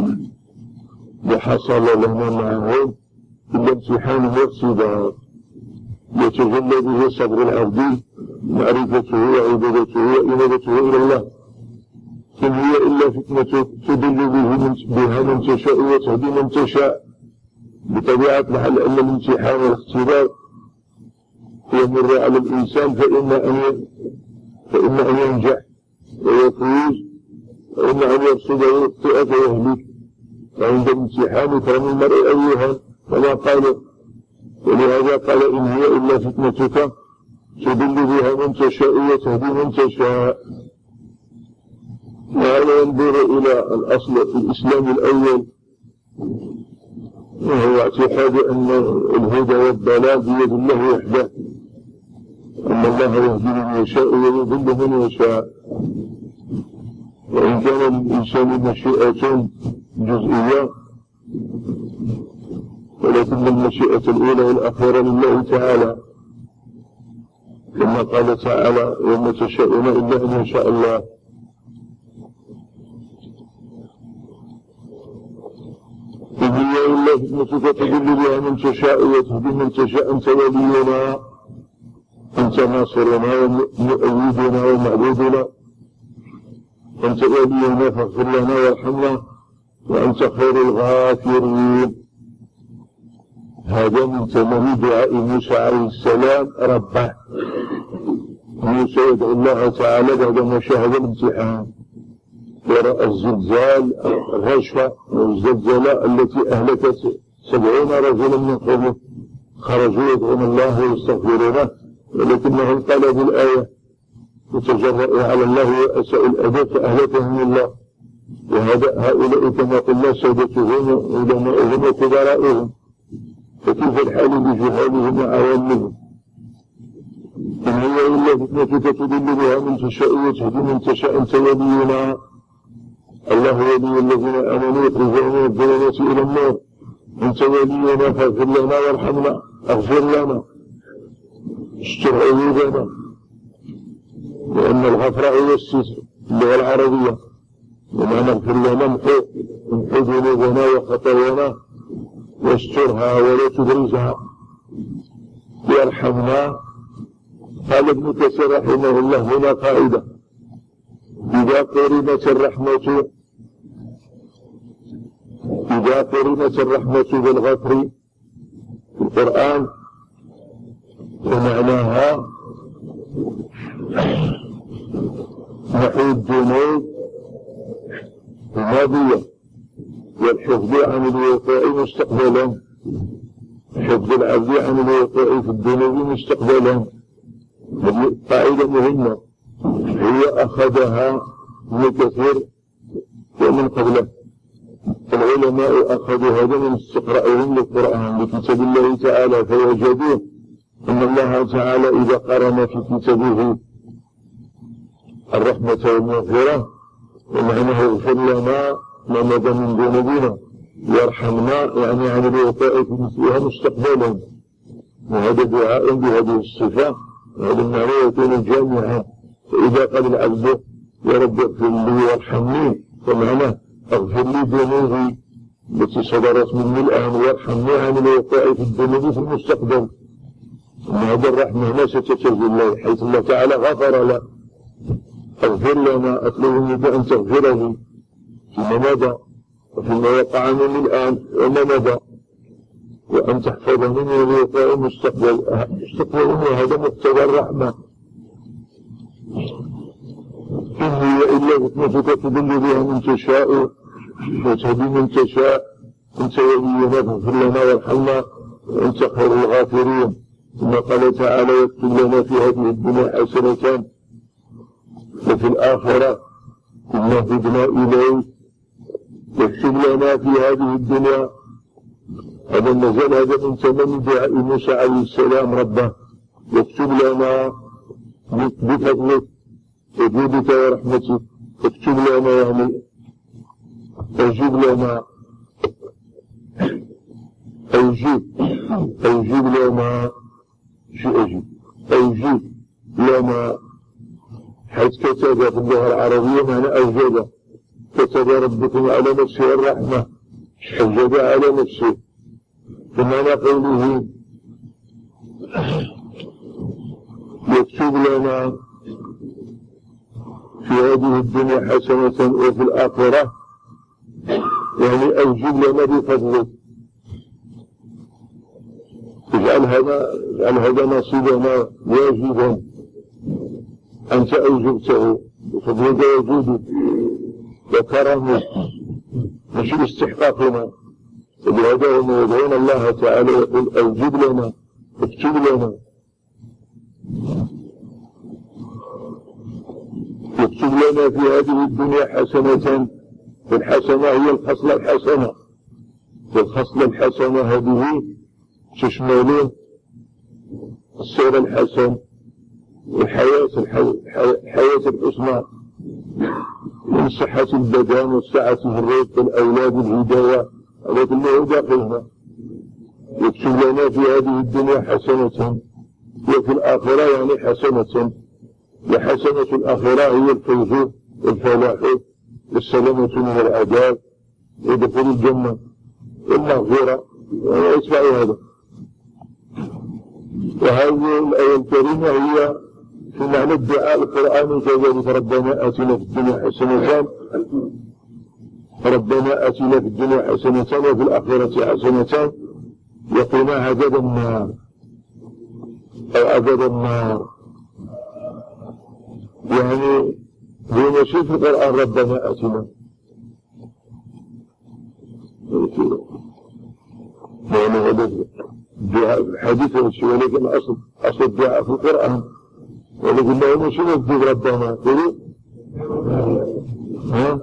وحصل لنا معهم إلا امتحان واختبار يتجلى به صبر العبد معرفته وعبادته وإنابته إلى الله. إن هي إلا فتنة تدل بها من تشاء وتهدي من تشاء. بطبيعة الحال أن الامتحان والاختبار يمر على الإنسان فإما أن فإما أن ينجح ويفوز وإما أن يرصد ويخطئ فيهلك وعند الامتحان كان المرء أيها فلا قال، ولهذا قال إن هي إلا فتنتك تضل بها من تشاء وتهدي من تشاء. وهذا ينظر إلى الأصل في الإسلام الأول، وهو اعتقاد أن الهدى والضلال بيد الله وحده، أن الله يهدي من يشاء ويضل من يشاء. وإن كان للإنسان مشيئة جزئية، ولكن المشيئة الأولى والأخيرة لله تعالى، كما قال تعالى وما تشاءون إلا أن يشاء الله. إن هي إلا فتنتك تضل بها من تشاء وتهدي من تشاء. أنت ولينا، أنت ناصرنا ومؤيدنا ومعبودنا، أنت ولينا فاغفر لنا وارحمنا وأنت خير الغافرين. هذا من تمام دعاء موسى عليه السلام ربه. موسى يدعو الله تعالى بعدما شاهد الامتحان ورأى الزلزال الرجفة والزلزلة التي أهلكت سبعين رجلا من قومه، خرجوا يدعون الله ويستغفرونه، ولكنهم طلبوا الآية وتجرؤوا على الله وأساءوا الأداء فأهلكهم الله. وهذا هؤلاء كما قلنا سادتهم وعلماؤهم وكبراؤهم، فكيف الحال بجهالهم وعوامهم؟ إن هي إلا فتنتك تضل بها من تشاء وتهدي من تشاء. أنت ولينا، الله ولي الذين آمنوا يخرجون من الظلمات إلى النور. أنت ولينا فاغفر لنا وارحمنا، اغفر لنا، استر عيوبنا، لأن الغفر هو الستر اللغة العربية، ومعنى اغفر لنا امحو امحو ذنوبنا وخطايانا واسترها ولا تبرزها وارحمنا. قال ابن كثير رحمه الله هنا قاعدة: إذا قرنت الرحمة إذا قرنت الرحمة بالغفر في القرآن ومعناها محو الذنوب الماضية والحفظ عن الوقوع مستقبلا، حفظ العبد عن الوقوع في الذنوب مستقبلا. هذه قاعدة مهمة هي أخذها ابن كثير ومن قبله. العلماء أخذوا هذا من استقراءهم للقرآن لكتاب الله تعالى، فوجدوا أن الله تعالى إذا قرن في كتابه الرحمة والمغفرة ومعناه اغفر لنا ما مضى من ذنوبنا وارحمنا، يعني عن الوقوع في مثلها مستقبلا. وهذا دعاء بهذه الصفة، وهذا المعنى يكون جامعا. فإذا قال العبد يا رب اغفر لي وارحمني، فمعناه اغفر لي ذنوبي التي صدرت مني الآن وارحمني عن الوقوع في الذنوب في المستقبل. أن هذا الرحمة ما ستتجه الله، حيث الله تعالى غفر له. اغفر لنا، أطلب منك أن تغفر لي فيما مضى وفيما وقع مني الآن وما مضى، وأن تحفظني من الوقوع المستقبل. مستقبل هذا مقتضى الرحمة. إن هي إلا فتنتك تضل بها من تشاء وتهدي من تشاء. أنت ولينا فاغفر لنا وارحمنا وأنت خير الغافرين. ثم قال تعالى: واكتب لنا في هذه الدنيا حسنة وفي الآخرة إنا هدنا إليك. واكتب لنا في هذه الدنيا، هذا النزل هذا من تمام دعاء موسى عليه السلام ربه: واكتب لنا بفضلك وجودك ورحمتك، اكتب لنا يعني أجيب لنا أجيب أجيب لنا شو أجيب أجيب لنا، حيث كتب في اللغة العربية معنى أوجب. كتب ربكم على نفسه الرحمة، أوجب على نفسه. بمعنى قوله يكتب لنا في هذه الدنيا حسنة وفي الآخرة، يعني أوجب لنا بفضلك، اجعل هذا اجعل هذا نصيبنا واجبا، أنت أوجبته بفضلك وجودك وكرمك مش استحقاقنا. ولهذا هم يدعون الله تعالى يقول أوجب لنا اكتب لنا اكتب لنا في هذه الدنيا حسنة. والحسنة هي الخصلة الحسنة. والخصلة الحسنة هذه تشمل السير الحسن والحياة الحياة الحسنى من صحة البدن والسعة في الرزق والأولاد والهداية. هذا كله داخلنا. يكتب لنا في هذه الدنيا حسنة وفي الآخرة يعني حسنة. وحسنة الآخرة هي الفوز والفلاح والسلامة من العذاب ودخول الجنة والمغفرة ويتبع هذا. وهذه الآية الكريمة هي في معنى الدعاء القرآني كذلك. ربنا آتنا في الدنيا حسنة ربنا آتنا في الدنيا حسنة وفي الآخرة حسنة وقنا عذاب النار أو عذاب النار. يعني هو ماشي في القرآن ربنا آتنا يعني هذا الدعاء في الحديث ولكن أصل أصل الدعاء في القرآن. ولكن لا ماشي نكتب ربنا تقول ها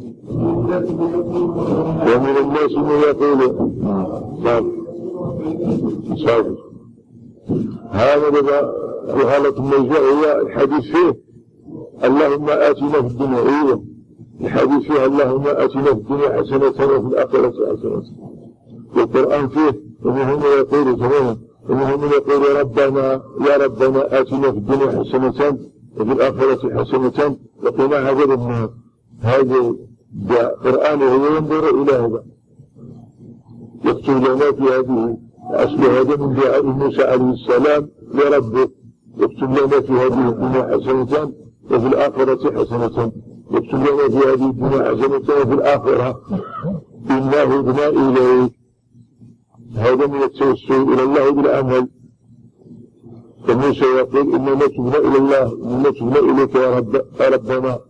ومن الناس من يقول صافي صافي. هذا في حالة الملجأ هو الحديث فيه اللهم آتنا في الدنيا. إيه الحديث فيه اللهم آتنا في الدنيا حسنة وفي الآخرة حسنة. والقرآن فيه ومهم يقول تماما ومهم يقول ربنا يا ربنا آتنا في الدنيا حسنة وفي الآخرة حسنة وقنا عذاب النار. هذا القرآن هو ينظر إلى هذا. يكتب لنا في هذه أصل هذا من دعاء موسى عليه السلام لربه. يكتب لنا في هذه الدنيا حسنة وفي الآخرة حسنة. يكتب لنا في هذه الدنيا حسنة وفي الآخرة إنا هدنا إليك. هذا من التوسل إلى الله بالعمل. فموسى يقول إننا تبنا إلى الله إننا تبنا إليك يا رب يا ربنا.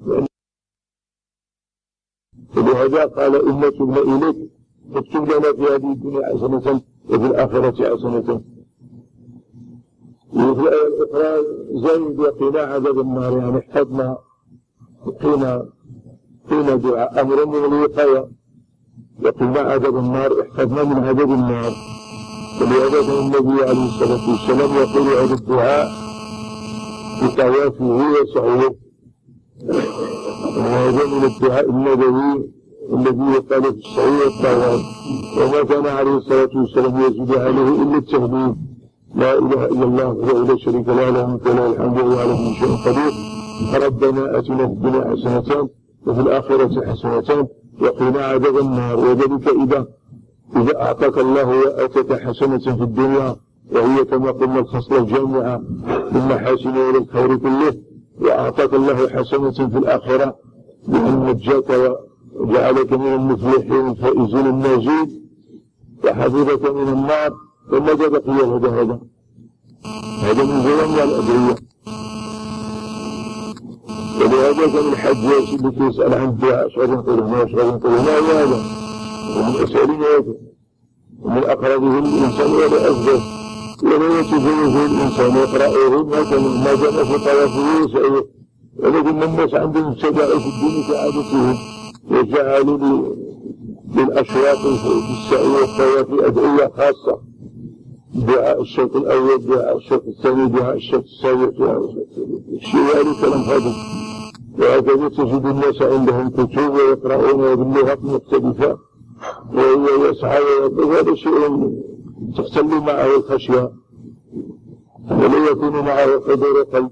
ولهذا قال إننا تبنا إليك اكتب لنا في هذه الدنيا حسنة وفي الآخرة حسنة. وفي الآية الأخرى زيد وقنا عذاب النار يعني احفظنا قنا قنا دعاء أمر من الوقاية وقنا عذاب النار احفظنا من عذاب النار. ولهذا النبي عليه الصلاة والسلام يقول هذا الدعاء بطوافه وسعيه. وهذا من الدعاء النبوي الذي يقال في السعي والطواف. وما كان عليه الصلاة والسلام يزيد عليه إلا التهليل لا إله إلا الله وحده لا شريك له له الملك وله الحمد وهو على كل شيء قدير. ربنا آتنا في الدنيا حسنة وفي الآخرة حسنة وقنا عذاب النار. وذلك إذا إذا أعطاك الله وآتاك حسنة في الدنيا وهي كما قلنا الخصلة الجامعة من محاسن والخير كله. وأعطاك الله حسنة في الآخرة بأن نجاك وجعلك من المفلحين الفائزين الناجين وحفظك من النار. فماذا بقي هذا هذا هذا من جوامع الأدعية. ولهذا كان الحجاج اللي يسأل عن الدعاء أشغل نقول هنا أشغل نقول هنا هذا ومن أسألين هذا ومن أقربه الإنسان ولا أفضل ولا يتفوه الإنسان يقرأه ما جاء في طوافه وسعيه. ولكن الناس عندهم سباء في الدين كعادتهم وجعلوا للأشواط في السعي والطواف أدعية خاصة. دعاء الشوط الأول دعاء الشوط الثاني دعاء الشوط الثالث الشيء هذا كلام فاضي. وهكذا تجد الناس عندهم كتب ويقرؤون باللغات المختلفة وهو يسعى ويطلب. هذا شيء تختل معه الخشية ولا يكون معه حضور قلب.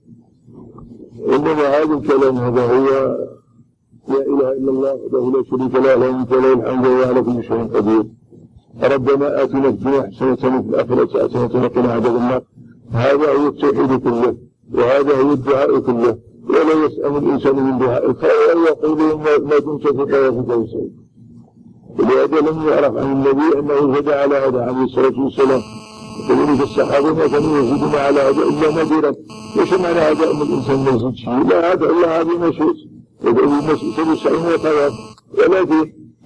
إنما هذا الكلام هذا هو لا إله إلا الله وحده لا شريك له له الملك وله الحمد وهو على كل شيء قدير. ربنا آتنا في الدنيا حسنة وفي الآخرة حسنة وقنا عذاب النار. هذا هو التوحيد كله وهذا هو الدعاء كله. ولا يسأم الإنسان من دعاء الخير ويقول ما كنت في طوافك وسعيك. ولهذا لم يعرف عن النبي أنه زاد على هذا عليه الصلاة والسلام. وكذلك الصحابة ما كانوا يزيدون على هذا إلا نادرا. ليش معنى هذا أن الإنسان ما يزيد شيء؟ لا هذا إلا هذه ما شئت يدعو المسجد سعين وطواف. ولكن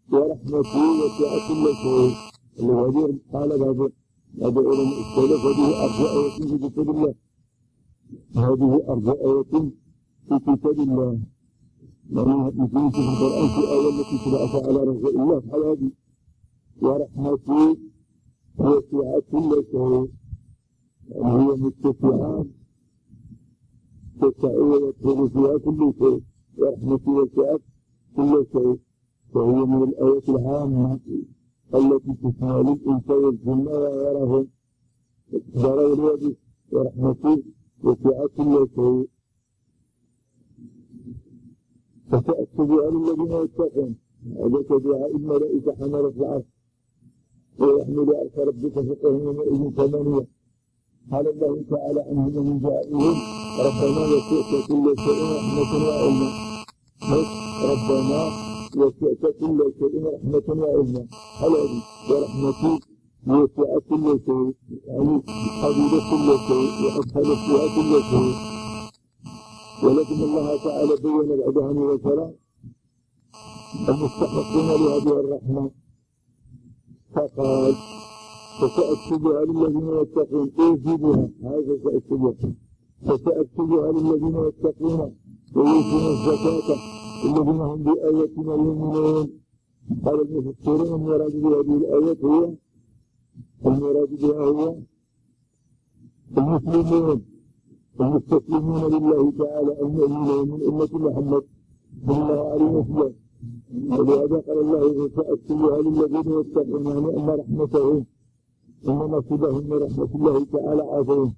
ورحمتي وسعت كل شيء. الوزير قال هذا هذا علم السلف هذه أرجى آية في كتاب الله، هذه أرجى آية في كتاب الله. يعني يمكن في القرآن في آية التي تبعث على رجاء الله في هذه ورحمتي وسعت كل شيء، يعني هي متسعة تسع ويدخل فيها كل شيء. ورحمتي وسعت كل شيء، فهي من الآيات العامة التي تشمل الإنس والجن وغيرهم. ضرر الوجه ورحمتي وسعت كل شيء، فسأكتبها للذين يتقون. هذا تدعى الملائكة حملة العرش ويحمل عرش ربك فوقهم يومئذ ثمانية. قال الله تعالى عنهم من جائهم ربنا وسعت كل شيء رحمة وعلما. ربنا وسعت كل شيء رحمة وعلما. هذه ورحمتي وسعت كل شيء، يعني حدود كل شيء وأدخلت فيها كل شيء. ولكن الله تعالى بين بعدها وترى المستحقين لهذه الرحمة فقال فسأكتبها للذين يتقون. أوجبها هذا سأكتبها، فسأكتبها للذين يتقون ويؤتون الزكاة الذين هم بآياتنا يؤمنون. قال المفسرون المراد بهذه الآيات هو المراد بها هو المسلمون المستسلمون لله تعالى المؤمنون من أمة محمد صلى الله عليه وسلم. ولهذا قال الله فسأكتبها للذين يتقون، يعني أن رحمته إن نصيبهم من رحمة الله تعالى عظيم،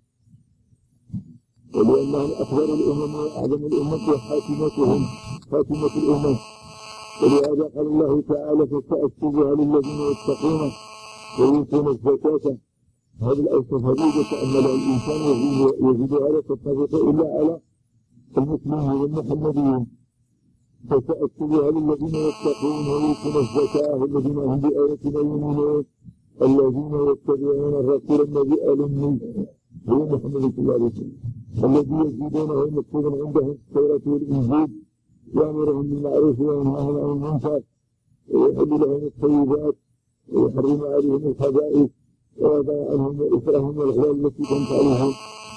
ولأنهم أكبر الأمم وأعظم الأمم وخاتمتهم خاتمة الأمم. ولهذا قال الله تعالى فسأكتبها للذين يتقون ويؤتون الزكاة. هذه الأوصاف هذه تأمل الإنسان يجد على تطبق إلا على المسلمين والمحمديين. فسأكتبها للذين يتقون ويؤتون الزكاة الذين هم بآياتنا يؤمنون الذين يتبعون الرسول النبي الأمي هو محمد صلى الله عليه وسلم الذي يزيدونه مكتوبا عندهم التوراة والإنجيل يأمرهم بالمعروف وينهاهم عن المنكر ويحل لهم الطيبات ويحرم عليهم الخبائث ويضع عنهم إثرهم والأغلال التي كانت عليهم.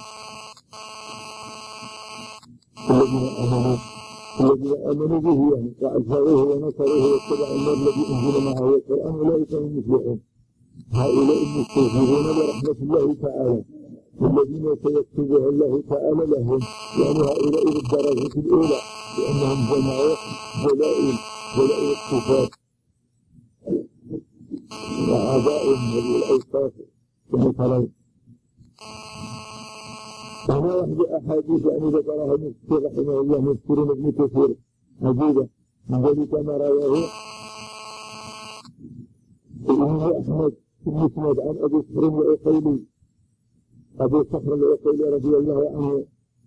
الذين آمنوا الذين آمنوا به يعني وأزهروه ونصروه واتبعوا النور الذي أنزل معه والقرآن أولئك هم المفلحون. هؤلاء المستغفرون برحمة الله تعالى الذين سيكتبها الله تعالى لهم، يعني هؤلاء بالدرجة الأولى لأنهم جمعوا دلائل دلائل الصفات وعزائم هذه الأوصاف كما ترون. هنا واحد أحاديث يعني ذكرها المفسر رحمه الله مذكور ابن كثير عجيبة، من ذلك ما رواه الإمام أحمد في المسند عن أبي صخر العقيلي أبي صخر العقيلي رضي الله عنه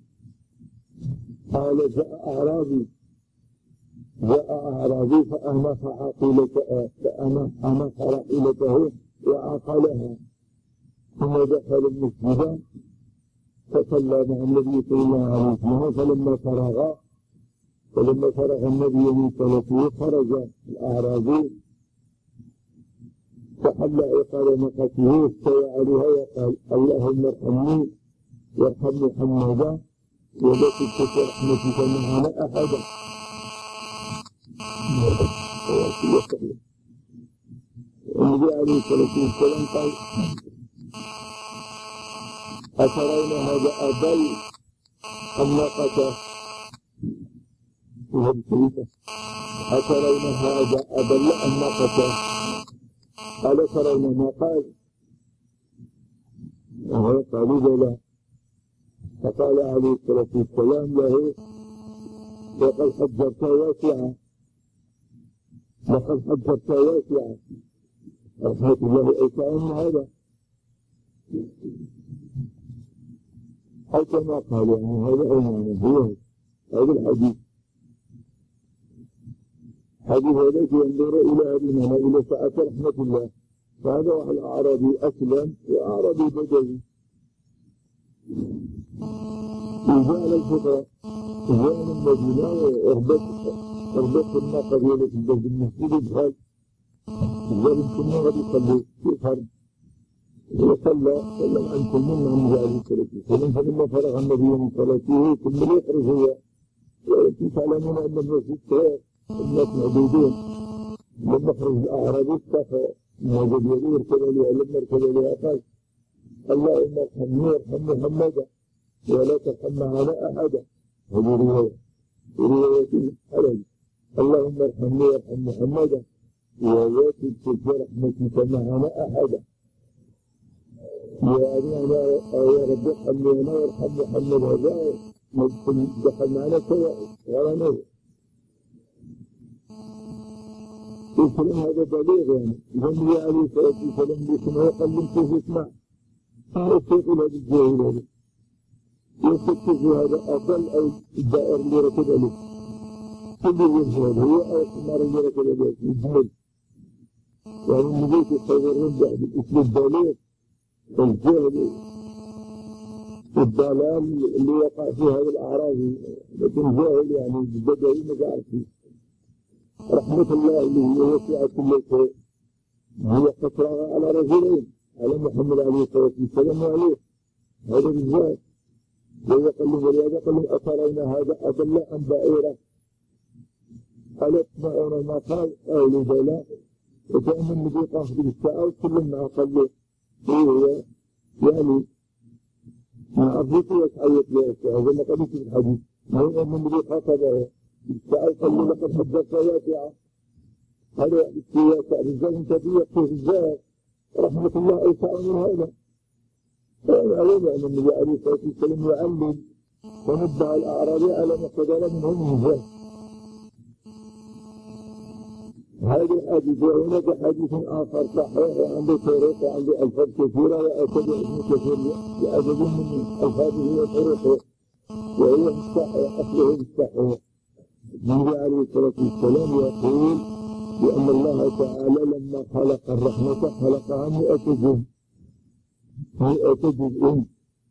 قال جاء أعرابي جاء أعرابي فأنخ عقيلته فأنخ عقيلته وعقلها ثم دخل المسجد فصلى مع النبي صلى الله عليه وسلم. فلما فرغ فلما فرغ النبي من صلاته خرج الأعرابي فحل عقال ناقته واستوى عليها وقال اللهم ارحمني وارحم محمدا ولا تنسى رحمتك معنا أحدا. النبي عليه الصلاة والسلام قال أترون هذا أبل الناقة أترون هذا أبل الناقة ألا ترون ما قال؟ قالوا له. فقال عليه الصلاة والسلام له لقد حجرت واسعة لقد حجرت واسعة رحمة الله أوسع من هذا حتى ما قال يعني هذا أيمان هو هذا الحديث حديث هذا ينظر إلى هذه إلى سعة رحمة الله. فهذا واحد أعرابي أسلم وأعرابي بدوي وجاء الفقراء جاء من المدينة وأربط أربط الناقة ديالة البلد المسجد دخل لذلك كنا قد يصلي في فرض وصلى سلم عن كل منا من عليه الصلاة والسلام فلما فرغ النبي من صلاته ثم يخرج هو وأنتم تعلمون أن المسجد كثير الناس معدودون لما خرج الأعرابي اختفى وجد يدور كذلك لما ارتدى لها قال اللهم ارحمني وارحم محمدا ولا ترحم معنا أحدا هذه رواية رواية حلال اللهم ارحمني وارحم محمدا ولا تلك رحمتك معنا أحدا يعني أنا يا رب ارحمني أنا وارحم محمد هذا ممكن دخل معنا سواء ولا نوع الكلام هذا بليغ يعني النبي عليه الصلاة والسلام يسمع يقلم كيف يسمع كيف يقول هذا الجاهل هذا يفكر هذا أقل أو الدائر اللي ركب عليه كل يوم هذا هو أو السمار اللي ركب عليه يجمل يعني النبي يتصورون بعد الأسلوب بليغ الجهل الضلال اللي وقع في هذا الأعرابي لكن جاهل يعني البدوي ما يعرفه رحمة الله اللي هي وسعت كل شيء هي قصرها على رجلين على محمد عليه الصلاة والسلام وعليه هذا بالذات ويقول له ولهذا قال له أترون هذا أضل عن بائرة ألا تسمعون ما قال قالوا بلى وكأن النبي قاصد بالساعة وكل ما قال له هو يعني ما أرضيك وسعيت له هذا ما قالت في الحديث ما هو أن النبي خاطبه بالساعة قال له لقد حدثت واسعة هذا السياسة بالذات انت فيه بالذات رحمة الله أوسع من هذا فأعلم أن النبي عليه الصلاة والسلام يعلم ونبه الأعرابي على ما قدر منهم من ذلك هذا الحديث وهناك حديث آخر صحيح وعنده طرق وعنده ألفاظ كثيرة وأتبع ابن كثير لعدد من ألفاظه وطرقه وهو الصحيح أصله الصحيح النبي عليه الصلاة والسلام يقول بأن الله تعالى لما خلق الرحمة خلقها مئة جزء مئة جزء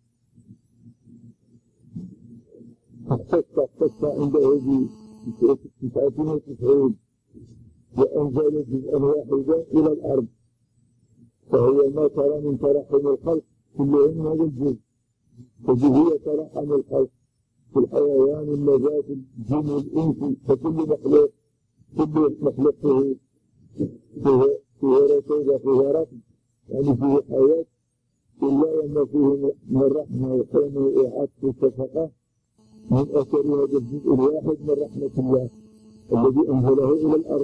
فاختص اختص عنده بتسعة وتسعين وأنزل جزءا واحدا إلى الأرض فهي ما ترى من ترحم الخلق كلهم من هذا الجزء فهي ترحم الخلق في الحيوان النبات الجن الإنس فكل مخلوق كل مخلوق فيه فيه فيه رسول فيه رحم يعني فيه حياة إلا وما فيه من رحمة وحلم وإعادة الشفقة من أثر هذا الجزء الواحد من رحمة الله الذي أنزله إلى الأرض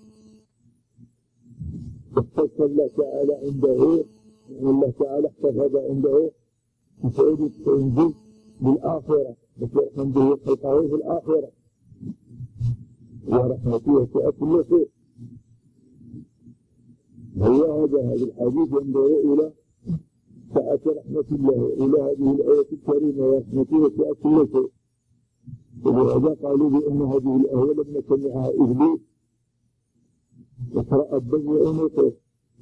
اختص الله تعالى عنده والله تعالى احتفظ عنده تسعود التنزيل بالآخرة ويرحم به خلقه في الآخرة ورحمته وسعة كل شيء هو هذا هذا الحديث ينظر إلى سعة رحمة الله إلى هذه الآية الكريمة ورحمته وسعة كل شيء ولهذا قالوا بأن هذه الآية لما سمعها إبليس وترأبد وأنته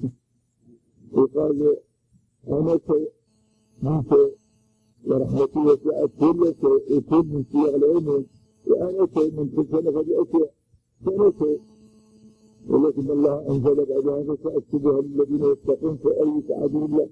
وقال أنا منك ورحمتي وسعت كل شيء يكون من سياغ العلم وأنا شيء من تلك هذه أشياء فأنا شيء ولكن الله أنزل بعد هذا سأكتبها للذين يتقون فأي تعبوا الله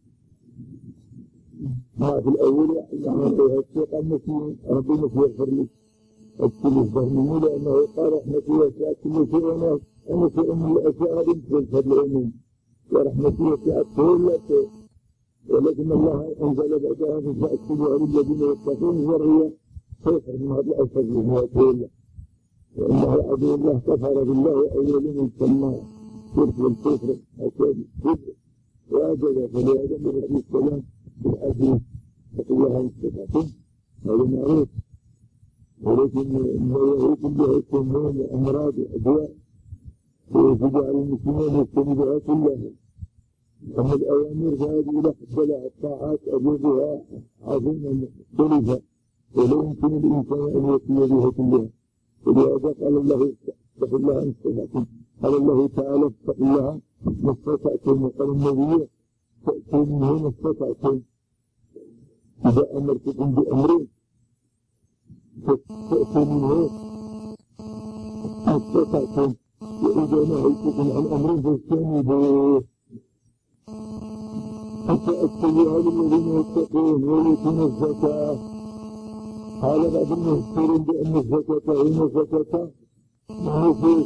ما في الأول يعني فيها الشيء المسلم ربنا يغفر لي أكتب الظهمي لأنه قال رحمتي وسعت كل شيء وأنا أنا شيء من الأشياء هذه تلك العلم ورحمتي وسعت كل شيء ولكن الله أنزل بعدها فأكتبها للذين يتقون ذرية خير من هذا الأسفل من هذا الله وإنه عدو الله كفر بالله أول من سماه كفر الكفر أكاد كفر وأجد فليأذن برسول السلام في الحديث فقل الله مستقيم هذا معروف ولكن النووي كلها يسمون أمراض وأدواء ويجب على المسلمين يجتنبها كلها أما الأوامر فهذه لا حد لها الطاعات أبوابها عظيمة مختلفة ولا يمكن الإنسان أن يأتي بها كلها ولهذا قال الله اتقوا الله ما استطعتم قال الله تعالى اتقوا الله ما استطعتم وقال النبي تأتوا منه ما استطعتم إذا أمرتكم بأمر تأتوا منه ما استطعتم وإذا نهيتكم عن أمر فاجتنبوه حتى أتبع للذين يتقون ويؤتون الزكاة. قال بعض المفسرين بأن الزكاة هنا زكاة معروفة،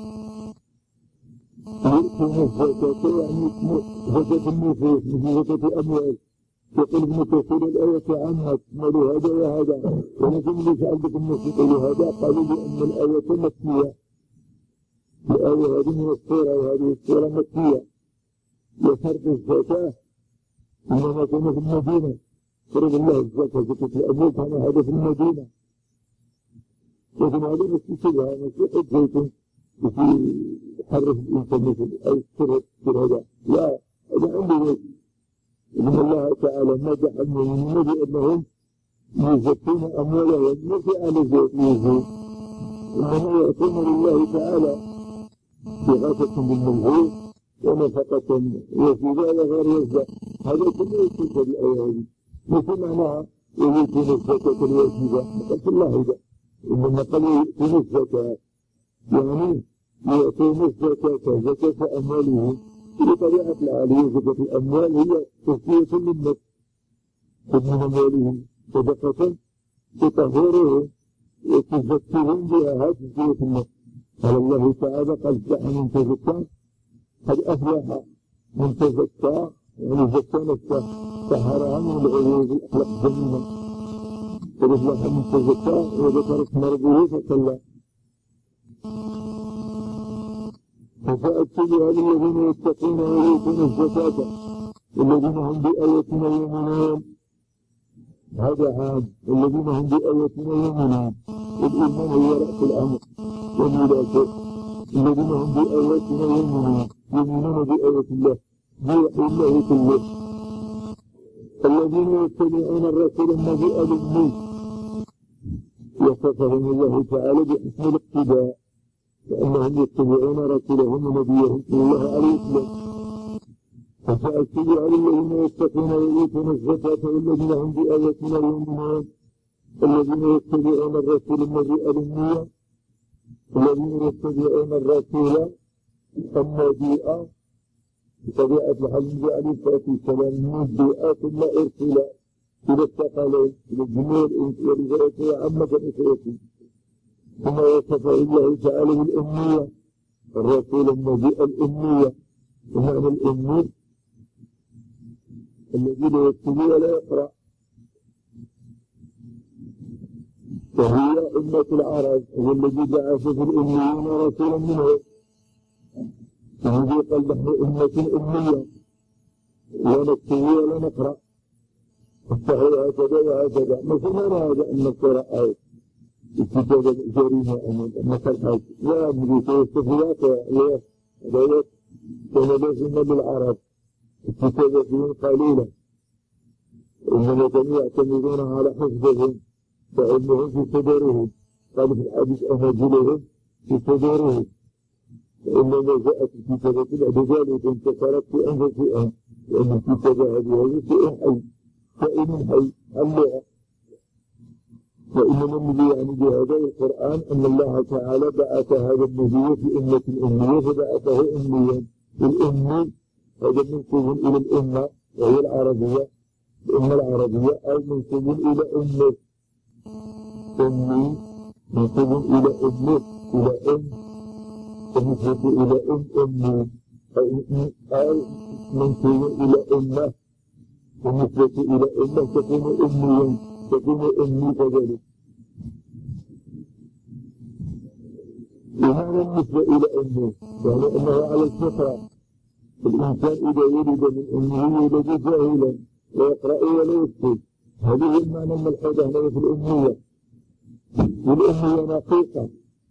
يؤتون الزكاة يعني زكاة النفوس مثل زكاة الأموال. يقول ابن كثير الآية عامة تشمل هذا وهذا، ولكن ليس عندكم نصيب لهذا. قالوا لأن الآية مكية، الآية هذه من السورة وهذه السورة مكية. وفرض الزكاة إنما كان في المدينة، فرض الله الزكاة زكاة الأموال كان هذا في المدينة. لكن هذا مش شبهة، مش حجة في حرف الإنسان مثل أو السر هذا، لا، هذا عنده وجه. إن الله تعالى مدح المؤمنين بأنهم يزكون أموالهم ما في على ذات يزكون، إنما يأتون لله تعالى بغاثة بالمنهور ونفقة وفداء وغير الزكاة. هذا كله يتلك بالآية هذه، مثل معناها ويؤتون الزكاة الواجبة، قلت الله هذا إنما قالوا يؤتون الزكاة يعني يؤتون الزكاة زكاة أموالهم بطبيعة الحال. هي زكاة الأموال هي تزكية للنفس، خذ من أموالهم صدقة تطهرهم وتزكيهم بها تزكية النفس. قال الله تعالى قد أفلح من تزكى، قد أفلح من تزكى يعني زكى نفسه طهرها من العيوب الأخلاق الذميمة. قد أفلح من تزكى وذكر اسم ربه فصلى. فأتبع للذين يتقون ويؤتون الزكاة الذين هم بآياتنا يؤمنون. هذا عام الذين هم بآياتنا يؤمنون، والإيمان هو رأس الأمر والملاك. الذين هم بآياتنا يؤمنون يؤمنون بآيات الله بوحي الله كله. الذين يتبعون الرسول النبي الأمي وصفهم الله تعالى بحسن الاقتداء، لأنهم يتبعون رسولهم ونبيهم صلى الله عليه وسلم. فسأتبع الذين يتقون ويؤتون الزكاة والذين هم بآياتنا يؤمنون. الذين يتبعون الرسول النبي الأمي، الذين يتبعون الرسول النبي بطبيعة الحال النبي عليه الصلاة والسلام النبي ثم أرسل إلى الثقلين إلى الجميع الإنس ورسالته عامة إخوته. ثم وصفه الله تعالى بالأمية، الرسول النبي الأمية. ومعنى الأمي الذي لا يكتب ولا يقرأ، وهي أمة العرب، هو الذي بعث في الأميين رسولا منه. وهذا قال نحن أمة أمية لا نكتب ولا نقرأ، فهو هكذا وهكذا. مثل ما هذا أن القراءة الكتابة الجريمة مثل لا أمريكا والصفيات لا كان لازم للعرب الكتابة فيهم قليلة، إنما كانوا يعتمدون على حفظهم فعلمهم في صدورهم. قال في الحديث أماجلهم في صدورهم. وإنما جاءت الكتابة بعد ذلك انتصرت في أنفسهم، لأن الكتابة هذه هذه شيء حي كائن حي اللغة. وإنما النبي يعني بهذا القرآن أن الله تعالى بعث هذا النبي في أمة الأمية فبعثه أميا. الأمي هذا منسوب إلى الأمة وهي العربية، الأمة العربية أو منسوب إلى أمة. أمي منسوب إلى أمة إلى أم، ومنسوب إلى أم أمي، أو منسوب إلى أمة ومنسوب إلى أمة تكون أميا، تكون أمي كذلك. وهذا النسبة إلى أمه يعني أنه على الفطرة. الإنسان إذا ولد من أمه يولد جاهلا لا يقرأ ولا يكتب. هذه المعنى الملحوظة هنا في الأمية. والأمية نقيقة،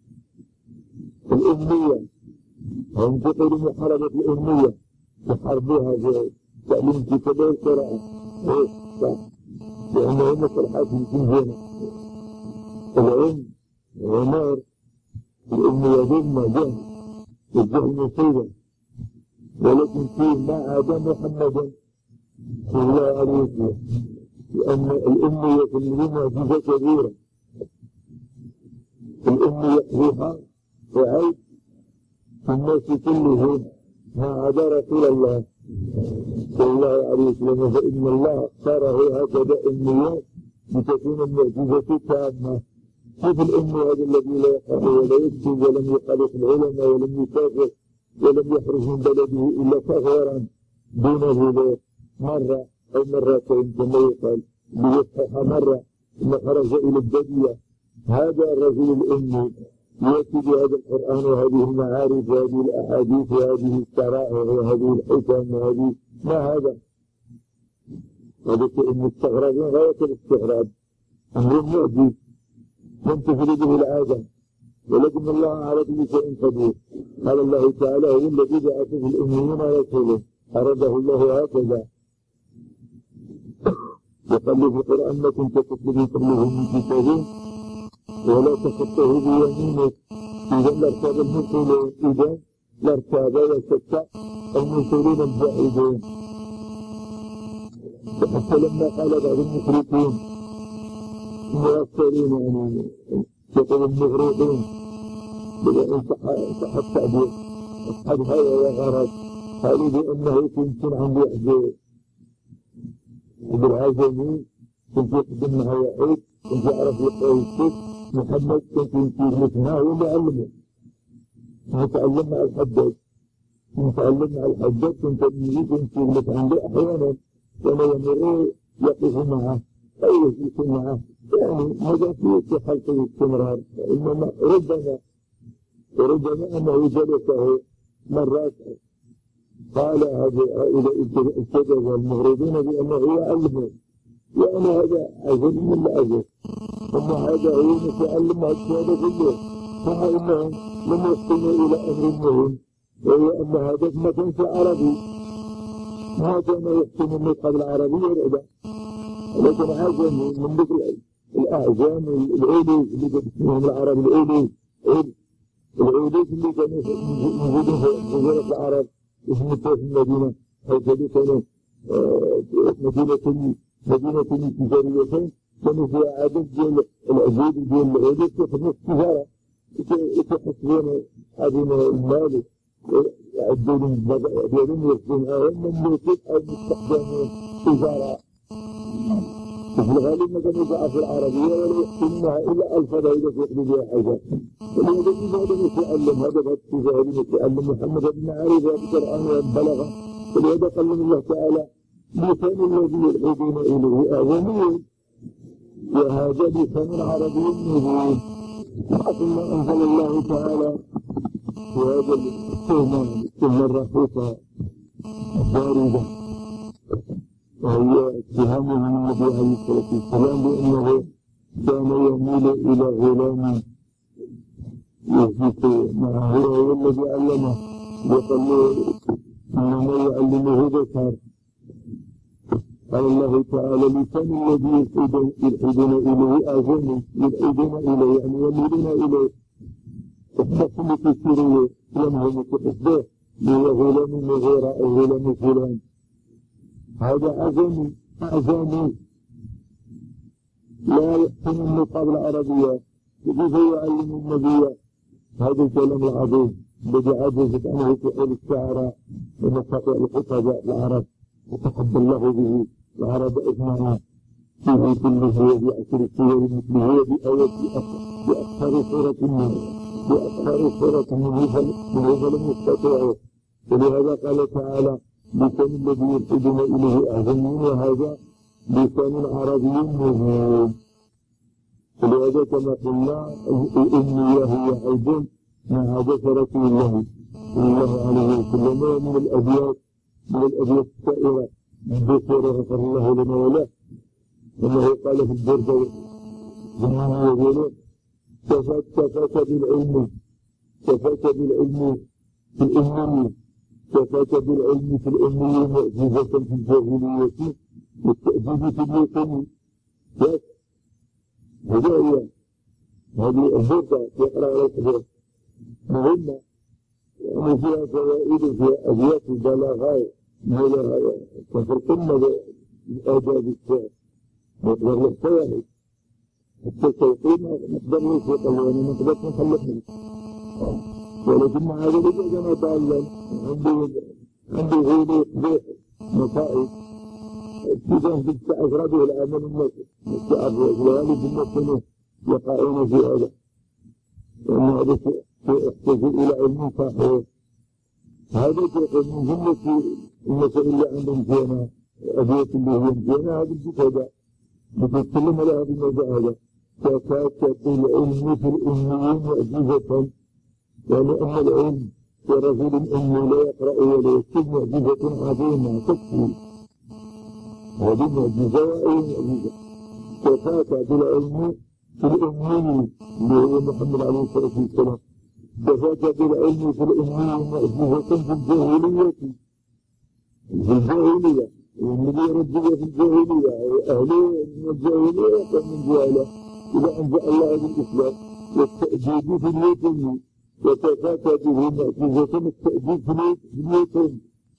الأمية هم تقولوا محاربة الأمية يحاربوها بتعليم الكتابة والقراءة. إيه صح، لأنهم مصلحات الجنة. العلم والنار الأمية ظلمة جهل، والجهل مصيبة، ولكن فيه ما عدا محمدا صلى الله عليه وسلم، لأن الأمية في العلم معجزة كبيرة. الأمية فيها وعيب الناس كلهم ما عدا رسول الله صلى الله عليه وسلم، فإن الله اختاره هكذا أميات لتكون المعجزة تامة. كيف الأمي هذا الذي لا يقرأ ولا يكتب ولم يخالط العلماء ولم يسافر ولم يخرج من بلده إلا صغيرا دونه مرة أو مرتين كما يقال ليصحح مرة ثم خرج إلى البدية، هذا الرجل الأمي يأتي بهذا القرآن وهذه المعارف وهذه الأحاديث وهذه الشرائع وهذه الحكم وهذه ما هذا؟ هذا شيء مستغرب غاية الاستغراب، أمر معجز لم تفرد به العادة، ولكن الله على كل شيء قدير. قال الله تعالى: هو الذي بعث في الأميين رسولا أراده الله هكذا. وقال في القرآن: ما كنت تتلو من قبله من كتاب ولا تخطه بيمينك إذا لارتاب المبطلون، إذا لارتاب وشك المبطلون البعيدون. حتى لما قال بعض المشركين المؤثرين يعني يقول المغرقين بأن صح التعبير أصحاب هوى وغرض، قالوا بأنه كنت عن يحجر بالعجمي، كنت يخدم معه وحيد، كنت يعرف يقرأ الشيء. محمد كنت ينتظر مثناه ولا علمه، نتعلم مع الحداد نتعلم مع الحداد كنت نجيب ننتظر عنده أحيانا كان يمر يقف معه أو يجلس معه، يعني هذا في خلق الاستمرار. إنما ربما وربما أنه جلسه مرات قال هؤلاء الكذب المغرضين بأنه يعلمه، يعني هذا أجل من لا أجل، أما هذا هو متعلم هذا كله، مع أنهم لم يصلوا إلى أمر مهم، وهو أن هذا ما كانش عربي، ما كان يحسن النطق العربي والأداء، لكن عجمي من ذكر الأعجام العلوي اللي كان اسمهم العرب العلوي العلوي اللي كانوا موجودين في جزيرة العرب اسمه في المدينة، حيث كانوا مدينة مدينة تجارية كانوا فيها عدد ديال العبيد ديال العبيد يخدموا في التجارة، يتحسبون هذين المال يعدوا لهم البضائع ديالهم ويخدموا معاهم مملوكين أو مستخدمين تجارة. في الغالب ما كانوا يضعفوا العربية ولا يحسنونها إلا ألفاظ إذا يقضوا بها حاجات. ولهذا لماذا نتعلم هذا الاتجاه نتعلم محمد بن عارف والقرآن والبلاغة، ولهذا قال الله تعالى: لسان الذي يلحدون إليه أعجمي وهذا لسان عربي مبين. ثم أنزل الله تعالى في هذا التهمة التهمة الرخيصة الباردة، وهي اتهامه من النبي عليه الصلاة والسلام بأنه كان يميل إلى غلام يهدف معه وهو الذي علمه، وقال له إنما يعلمه بشر. قال الله تعالى: لسان الذي يلحدون إليه أعجمي، يلحدون إليه يعني يميلون إليه، احدثوا تفسيره لمه متحدث هو غلام مغيرة أو غلام فلان، هذا أعجمي أعجمي لا يحسن النطق العربية، كيف يعلم النبي هذا الكلام العظيم الذي عجزت عنه فعل الشعراء ومستطيع الخطباء العرب، وتقبل الله به العرب أجمعين فيه كله وبعشر سور مثله وبآيات بأكثر سورة منه بأكثر سورة منه فلم يستطيعوا. ولهذا قال تعالى: لسان الذي يلحدون إليه أعجمي وهذا لسان عربي مبين. ولهذا كما قلنا الأمية هي عيب مع هدف رسول الله صلى الله عليه وسلم من الأبيات من الأبيات السائرة الذكر غفر الله لنا وله، أنه قال في البردة زمان يقول: كفاك كفاك بالعلم كفاك بالعلم في الأمي كفاك بالعلم في الأمي معجزة في الجاهلية والتأديب في الوطن. هذا هي هذه البردة يقرأ على الحجر مهمة، يعني فيها فوائد وفيها أبيات وبلاغات مولها كفر قمة بآداب الشعر مقدر له فوائد حتى التوقيم نقدر نوفق يعني نقدر نخلق منه. ولكن هذا ليس كما ضالا عنده عنده غير قبيح مصائب ابتداء بالتأثر به العمل الناس التأثر الغالب الناس يقعون في هذا وأن هذا يحتاج إلى علم صحيح. هذا يقول من جملة المسائل اللي عندهم فينا أدوية اللي هي فينا هذا الجسد بتتكلم على هذا الموضوع هذا تكاد تقول العلم في الأميين معجزة يعني أن العلم في رجل أمي لا يقرأ ولا يكتب معجزة عظيمة تكفي هذه معجزة وأي معجزة تكاد العلم في الأمي اللي هو محمد عليه الصلاة والسلام تكاد العلم في الأمي معجزة في الجاهلية في الجاهلية والنبي ربنا في الجاهلية أهله من الجاهلية ومن جهله إذا أنزل الله بالإسلام والتأديب في اليتم وتفاتى به معجزة التأديب في اليتم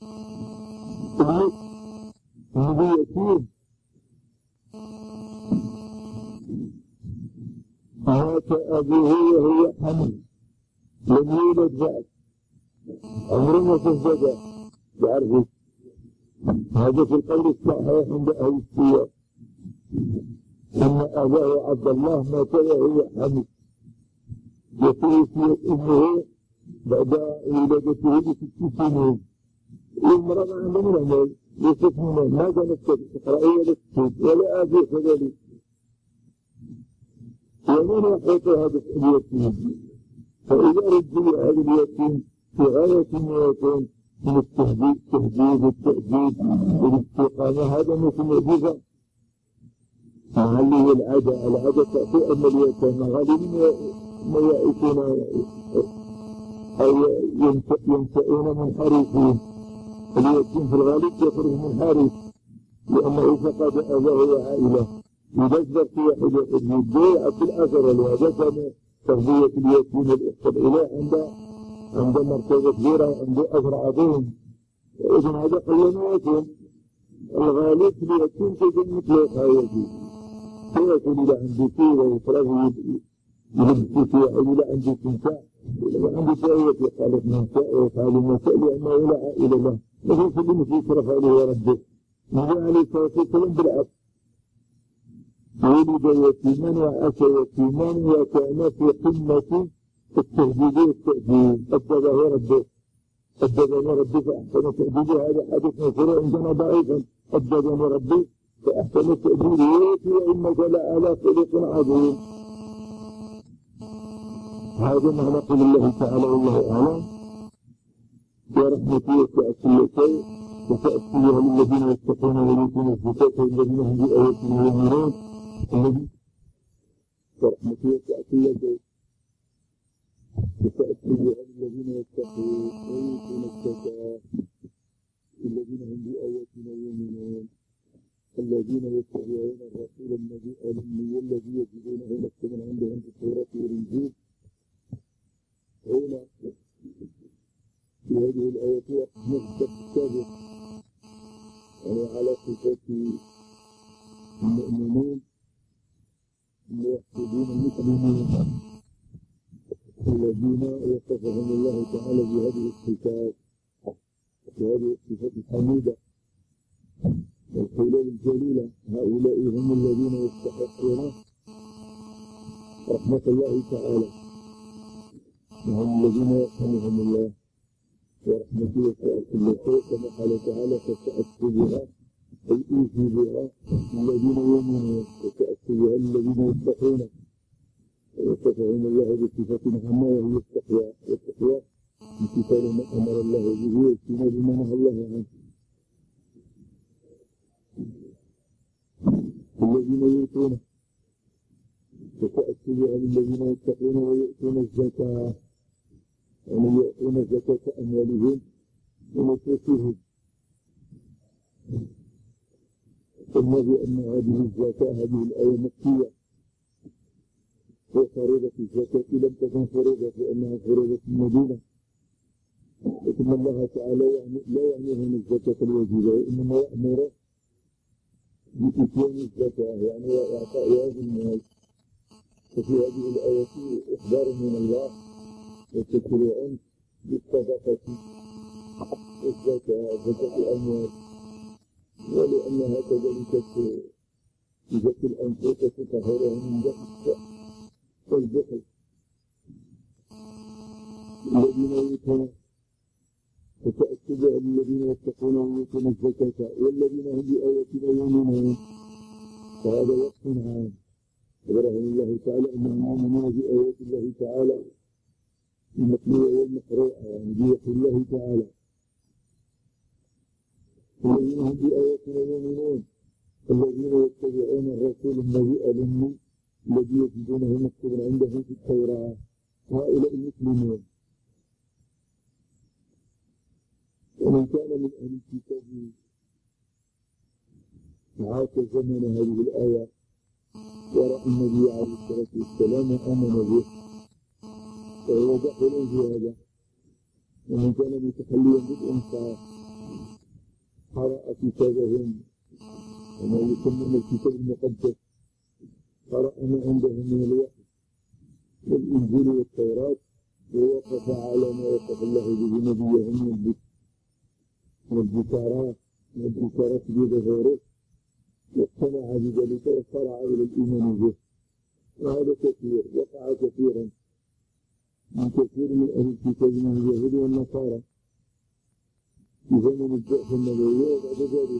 النبي يتيم مات أبوه وهو حمل لم يولد بعد عمره ما تزداد يعرفه هذا في القول الصحيح عند أهل السياق أن أباه عبد الله مات وهو حمل وتوفيت أمه بعد ولادته بست سنين المرأة ما عندهم العمل ليست منه ما كانت تقرأ ولا تكتب ولا أبي كذلك ومن يحيط هذا اليتيم فإذا رجل هذا اليتيم في غاية اليتيم من التهديد التهديد والتأديب والاستقامة هذا مثل معجزة مع اللي هي العادة العادة تأتي أن اليتامى غالبا ما يأتون أو ينشأون من حريفين اليتيم في الغالب يخرج من حريف لأنه فقد أباه وعائلة إذا أجبر في واحد يحب يضيع في الأثر ولهذا كان تربية اليتيم والإحسان إليه عنده عنده مرتبة كبيرة وعنده أجر عظيم وإذن هذا قلنا يتيم الغالب في اليتيم تجد مطلق هايتي فيكون إلى عنده كيرة ويطلبه يلبسوا فيها أو إلى عنده تنساء إلى عنده تأوية يخالف من ساء ويفعل المساء لأنه لا عائلة له مثل كل مثل يصرف عليه ورده النبي عليه الصلاة والسلام بالعكس ولد يتيما وعاش يتيما وكان في قمة التهديد والتأديب أدبه ربه أدبني ربي فأحسن تأديبه هذا حدث مشروع عندنا ضعيفا أدبني ربي فأحسن تأديبه وإنك لعلى خلق عظيم. هذا ما نقول الله تعالى والله أعلم ورحمتي وسعت كل شيء وسأكتبها للذين يتقون ويؤتون الزكاة والذين هم بآياتنا يؤمنون الذي ورحمتي وسعت كل شيء وسأكتبها للذين يتقون ويؤتون الزكاة الذين هم بآياتنا يؤمنون الذين يتبعون الرسول النبي الأمي الذي يجدونه مكتوبا عندهم في التوراة والإنجيل. هنا في هذه الآيات نثبت السابق يعني على صفات المؤمنين الموحدين المسلمين الذين وصفهم الله تعالى بهذه الصفات بهذه الصفات الحميدة والحلال الجليلة. هؤلاء هم الذين يستحقون رحمة الله تعالى وهم الذين يرحمهم الله ورحمته وسعت كل شيء كما قال تعالى فسأكتبها أي أوفي بها الذين يؤمنون وسأكتبها الذين يتقون وصفهم الله بصفة محمد وهي التقوى والتقوى امتثال ما أمر الله به واجتناب ما نهى الله عنه. الذين يؤتون وسأكتبها للذين يتقون ويؤتون الزكاة يعني يؤتون زكاة أموالهم ومصرفهم. قلنا بأن هذه الزكاة هذه الآية مكية وفريضة الزكاة لم تكن فريضة لأنها فريضة المدينة لكن الله تعالى يعني لا يعني هنا الزكاة الواجبة إنما يأمر بإتيان الزكاة يعني وإعطاء هذه المال. ففي هذه الآية إخبار من الله وتشريعا بالصدقة والزكاة زكاة الأموال، ولأنها كذلك تزكي الأنفس وتطهرها من دنس والبخل. الذين يؤتون وتأكد على الذين يتقون ويؤتون الزكاة والذين هم بآياتنا يؤمنون، فهذا وصف عام أخبرهم الله تعالى أنهم يؤمنون بآيات الله تعالى المتلوة والمقروءة، يعني بوحي الله تعالى. الذين هم بآياتنا يؤمنون الذين يتبعون الرسول النبي الأمي الذي يجدونه مكتوبا عندهم في التوراة، هؤلاء المسلمون. ومن كان من أهل الكتاب عاش زمن هذه الآية ورأى النبي عليه الصلاة والسلام وآمن به فهو داخل في هذا. ومن كان متخليا بالإنصاف قرأ كتابهم وما يسمون الكتاب المقدس، قرأ ما عندهم من الوحي والإنجيل والتوراة، ووقف على ما وقف الله به نبيهم من البشارات من البشارات بظهوره، واقتنع بذلك وصرع إلى الإيمان به. وهذا كثير، وقع كثيرا من كثير من أهل الكتاب من اليهود والنصارى في زمن البعثة النبوية وبعد ذلك.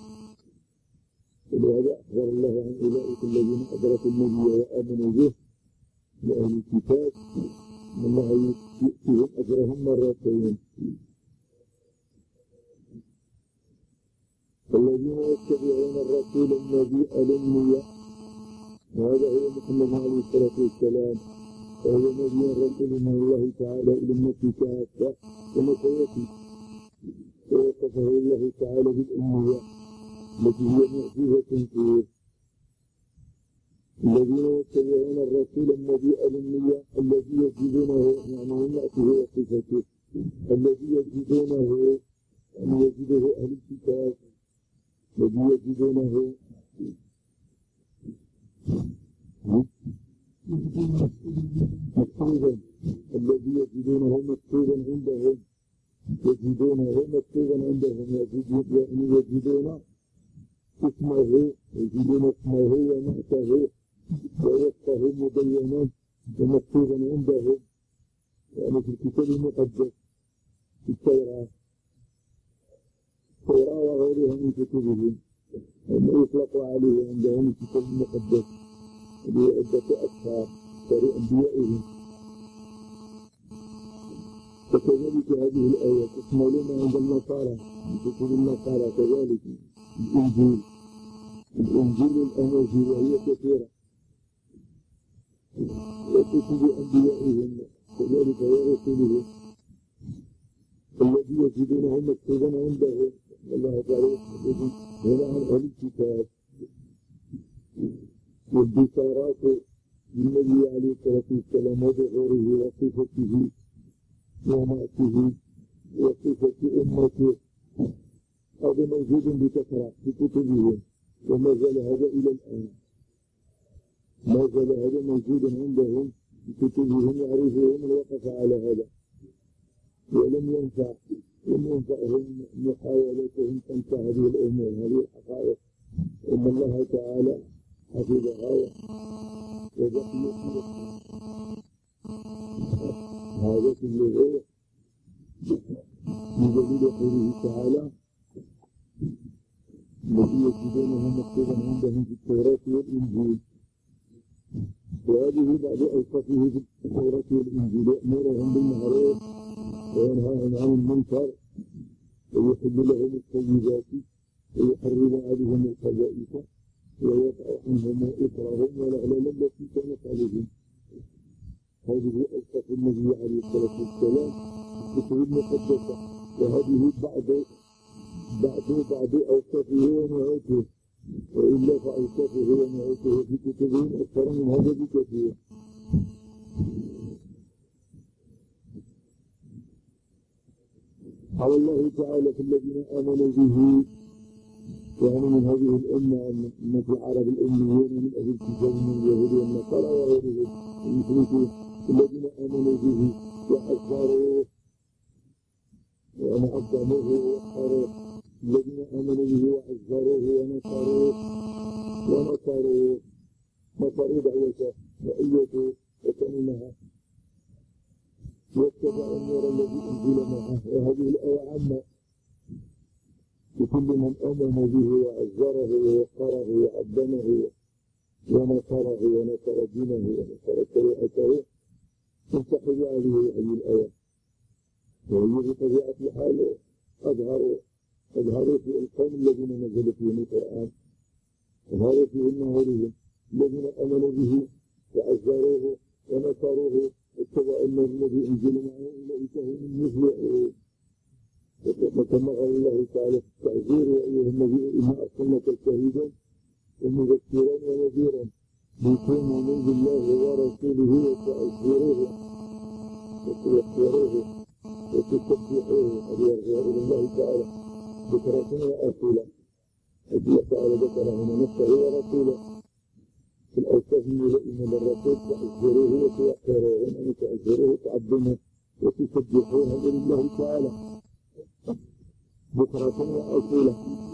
ولهذا أخبر الله عن أولئك الذين أدركوا النبي وآمنوا به لأهل الكتاب أن الله يؤتيهم أجرهم مرتين. الذين يتبعون الرسول النبي الأمي، وهذا هو محمد عليه الصلاة والسلام، وهو نبي رسول من الله تعالى إلى الناس كافة كما سيأتي. ووصفه الله تعالى بالأمية التي هي معجزة فيه. الذين يتبعون الرسول النبي الأمي الذي يجدونه، يعني هم يأتيه وصفته الذي يجدونه، يعني يجده أهل الكتاب الذي يجدونه مكتوبا الذي يجدونه مكتوبا عندهم يجدونه مكتوبا عندهم يعني يجدون اسمه يجدون اسمه ونعته ووصفه مبينا ومكتوبا عندهم، يعني في الكتاب المقدس في التوراة التوراة وغيرها من كتبهم، وما يطلق عليه عندهم الكتاب المقدس اللي هو عدة أسفار طريق أنبيائهم. فكذلك هذه الآية تشملون عند النصارى كتب النصارى كذلك الإنجيل الإنجيل والأناجيل وهي كثيرة، وكتب أنبيائهم كذلك ورسلهم الذي يجدونه مكتوبا عندهم. الله تعالى يقول هنا عن أهل الكتاب. والبشارات للنبي عليه الصلاة والسلام وظهوره وصفته ومأته وصفة أمته، هذا موجود بكثرة في كتبهم، وما زال هذا إلى الآن، ما زال هذا موجودا عندهم في كتبهم، يعرفون من وقف على هذا، ولم ينفع لم ينفعهم محاولتهم تنفع هذه الأمور هذه الحقائق، إن الله تعالى حفظها وبقي فيها. هذا كله من دليل قوله تعالى الذي يجدونه مكتوبا عندهم في التوراة والإنجيل. وهذه بعض أوصافه في التوراة والإنجيل: يأمرهم بالمعروف وينهاهم عن المنكر ويحل لهم الطيبات ويحرم عليهم الخبائث ويضع عنهم إثرهم والأغلال التي كانت عليهم. هذه أوصاف النبي عليه الصلاة والسلام في الكتب المقدسة، وهذه بعض بعض بعض أوصافه ونعوته، وإلا فأوصافه ونعوته في كتبهم أكثر من هذا بكثير. قال الله تعالى: في الذين آمنوا به، يعني من هذه الأمة من في العرب الأميين من أهل الكتاب من اليهود والنصارى وغيرهم، يشركوا الذين آمنوا به وعزروه وعظموه ووقروه الذين آمنوا به وعزروه ونصروه ونصروه نصروا دعوته وأيدوا وكلمها واتبعوا النور الذي أنزل معه. وهذه الآية عامة لكل من آمن به وعزره ووقره وعظمه ونصره ونصر دينه ونصر شريعته تنتقل عليه هذه الآية. وهي بطبيعة الحال أظهروا أظهروا في القوم الذين نزل فيهم القرآن، أظهروا في أمهاتهم الذين آمنوا به وعزروه ونصروه واتبعوا النور الذي أنزل معه أولئك هم المفلحون. وكما قال الله تعالى في التعزير: يا أيها النبي إنا أرسلناك شهيدا ومبشرا ونذيرا لتؤمنوا بالله ورسوله وتعزروه وتوقروه وتسبحوه. هذا يرجع إلى الله تعالى ذكرة وأصيلا. الله تعالى ذكر هنا نفسه ورسوله في الأوصاف الملائمة للرسول: تعزروه وتوقروه، أن تعزروه وتعظموه وتسبحوه. هذا لله تعالى ذكرة وأصيلا.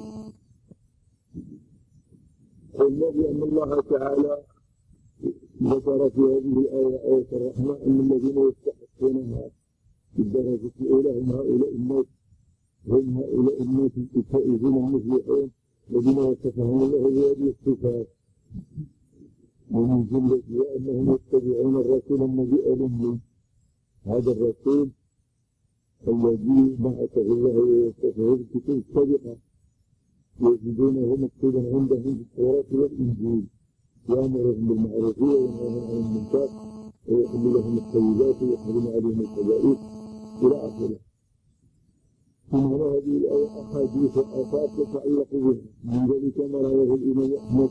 قلنا بأن الله تعالى ذكر في هذه الآية آية الرحمة أن الذين يستحقونها في الدرجة الأولى هم هؤلاء الناس هم هؤلاء الناس الفائزون المفلحون الذين وصفهم الله بهذه الصفات. ومن جملتها أنهم يتبعون الرسول النبي الأمي، هذا الرسول الذي بعثه الله ووصفه بالكتب السابقة، يجدونه مكتوبا عندهم في التوراة والإنجيل، يأمرهم بالمعروف وينهاهم عن المنكر ويحل لهم الطيبات ويحرم عليهم الخبائث إلى آخره. ثم هذه الآية أحاديث وآثار تتعلق بها، من ذلك ما رواه الإمام أحمد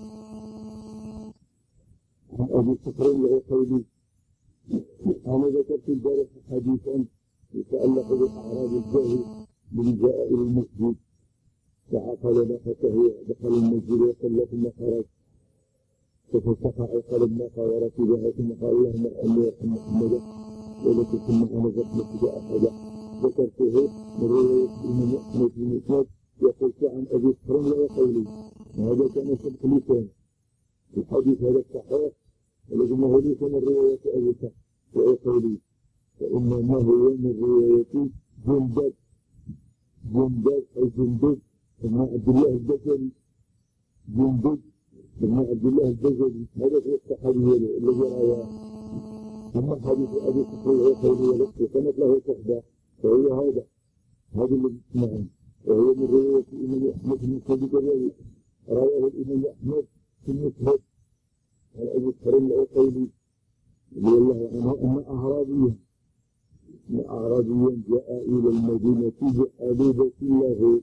عن أبي صخر العقيلي. أنا ذكرت البارحة حديثا يتعلق بأعراض الجاهل من جاء إلى المسجد فعقل ناقته، دخل المسجد وصلى ثم خرج ففسخ عقل الناقة وركبها ثم قال: اللهم ارحمني وارحم محمدا ولك ثم أنا زحمتك أحدا. ذكرته من رواية الإمام أحمد بن مسعود يقول عن أبي صخر العقيلي، وهذا كان سبق لسان الحديث هذا الصحيح، ولكنه ليس من رواية أبي صخر العقيلي، وإنما هو من رواية جندب جندب أو جندب بن عبد الله البجلي جندب بن عبد الله البجلي. هذا هو الصحابي الذي رواه. أما حديث أبي صخر العقيلي ولكن كانت له صحبة، فهو هذا هذا الذي اسمعه، وهو من رواية الإمام أحمد بن مسعود كذلك، رواه الإمام أحمد في المسند عن أبي صخر العقيلي رضي الله عنه أن أعرابيا أن أعرابيا جاء إلى المدينة بحليبة له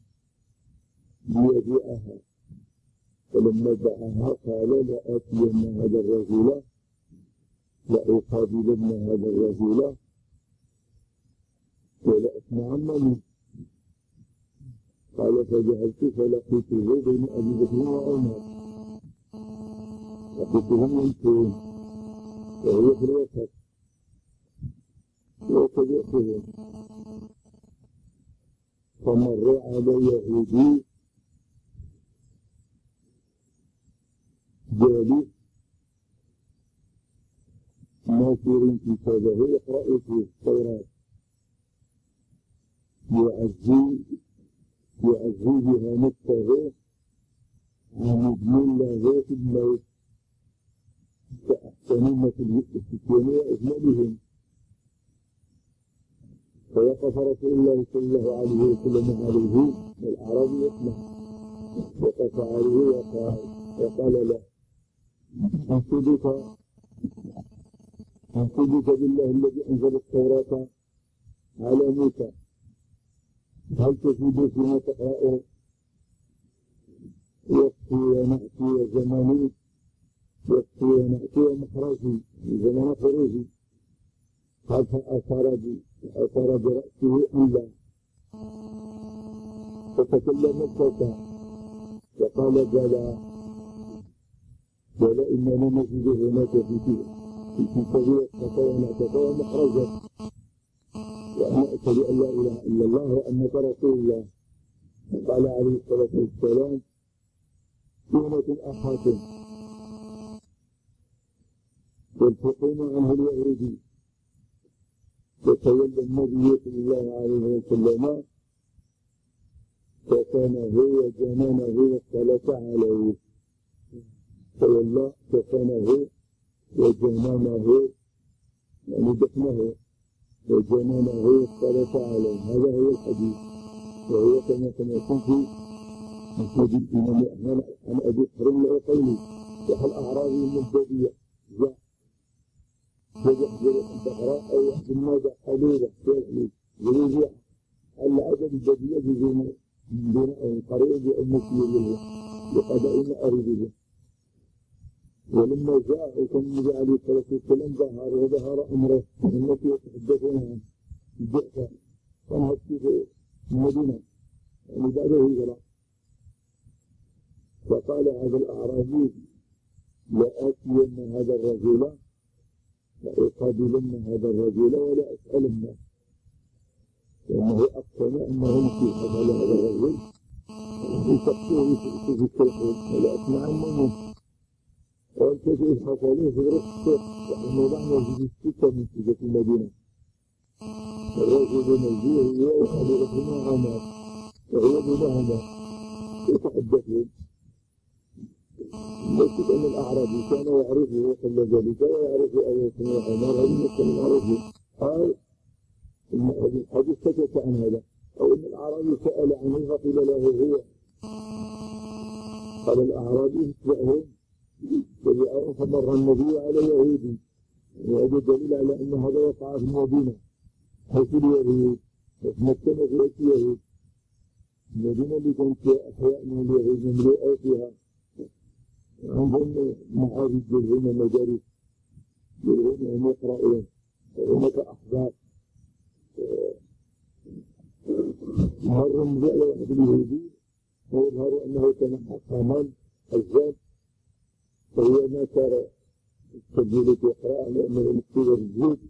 ليبيعها، فلما باعها قال: لآتين هذا الرجل لأقابلن هذا الرجل ولأسمعن منه. قال: فذهبت فلقيته بين أبي بكر وعمر، لقيتهم يمشون وهو في الوسط وتبعتهم، فمر على يهودي جالس ناصر كتابه يقرأ فيه التوراة، يعزي يعزي بها نفسه ومضمن له في الموت كأحسنين في الفتيان وأجملهم. فوقف رسول الله صلى الله عليه وسلم عليه والأعرابي يسمع، وقف عليه وقال وقال له: أنصدك أنصدك بالله الذي أنزل التوراة على موسى، هل تفيد فيما تقرأ؟ يكفي ونأتي وزماني، يكفي ونأتي ومخرجي زمان خروجي. قال: فأثار فأثار برأسه أم لا؟ فتكلم الفتى وقال: بلى بلى إننا نجد هناك فتية في سبيل التقوى تقوى مخرجا وأنا أشهد أن لا إله إلا الله وأنك رسول الله. قال عليه الصلاة والسلام كونة أخاكم يلحقون عنه اليهودي فتولى النبي صلى الله عليه وسلم كفنه وجننه والصلاة عليه. تولى كفنه وجننه يعني دفنه وجننه والصلاة عليه. هذا هو الحديث، وهو كما سمعتم في مسند الإمام أحمد عن أبي حرم العقيلي وحى الأعرابي من البادية جاء يحجر البقرة أو يحجر الماء حليبة يحليب يريد العدد البادية بين بين قريب المسير له لقضاء ما أريد به. ولما جاء وكان النبي عليه الصلاة والسلام ظهر وظهر أمره التي يتحدثون عن البعثة كانت في المدينة يعني بعد الهجرة. فقال هذا الأعرابي لآتين هذا الرجل لأقابلن هذا الرجل ولا أسألنه، لأنه أقسم أنه يمكن على هذا الرجل يسقطه في التلفون ولا أسمعنه منه وأنت تلحق عليه في رأسك وأنه نحن نجد الستة من سجة المدينة. الرجل نجيه هو وقال ربنا عمر وهو بنهما يتحدثون. ليس أن الأعرابي كان يعرفه قبل ذلك ويعرف أبو سمع عمر هذه كان يعرفه. قال إن الحديث سكت عن هذا أو إن الأعرابي سأل عنه فقيل له هو. قال الأعرابي اتبعهم تبعهم فمر النبي على يهودي وهذا دليل على أن هذا وقع في المدينة حيث اليهود وتمكن فيها اليهود. المدينة اللي كانت أحياء من اليهود مملوءة فيها عندهم معارض يلهون مدارس يلهونهم يقرؤون وهناك أحزاب. مر النبي على واحد اليهودي ويظهر أنه كان حكاما حزام فهو ما كان التسجيل يقرأ لأنه يكتب الجود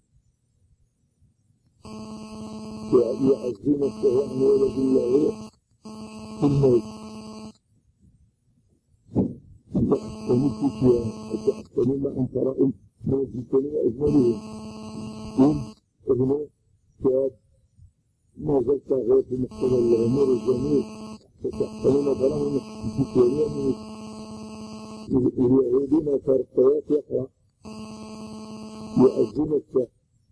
يعزي نفسه عن ولد الله في الموت. تحسني فيها تحسني ما أنت رأيت ما جئتني وأجمله إن ابنه شاب ما زلت غير في محكمة الأمور الجميل فتحسني مثلا في كريم اليهودين صار الصلاة يقرأ يؤذن الشاب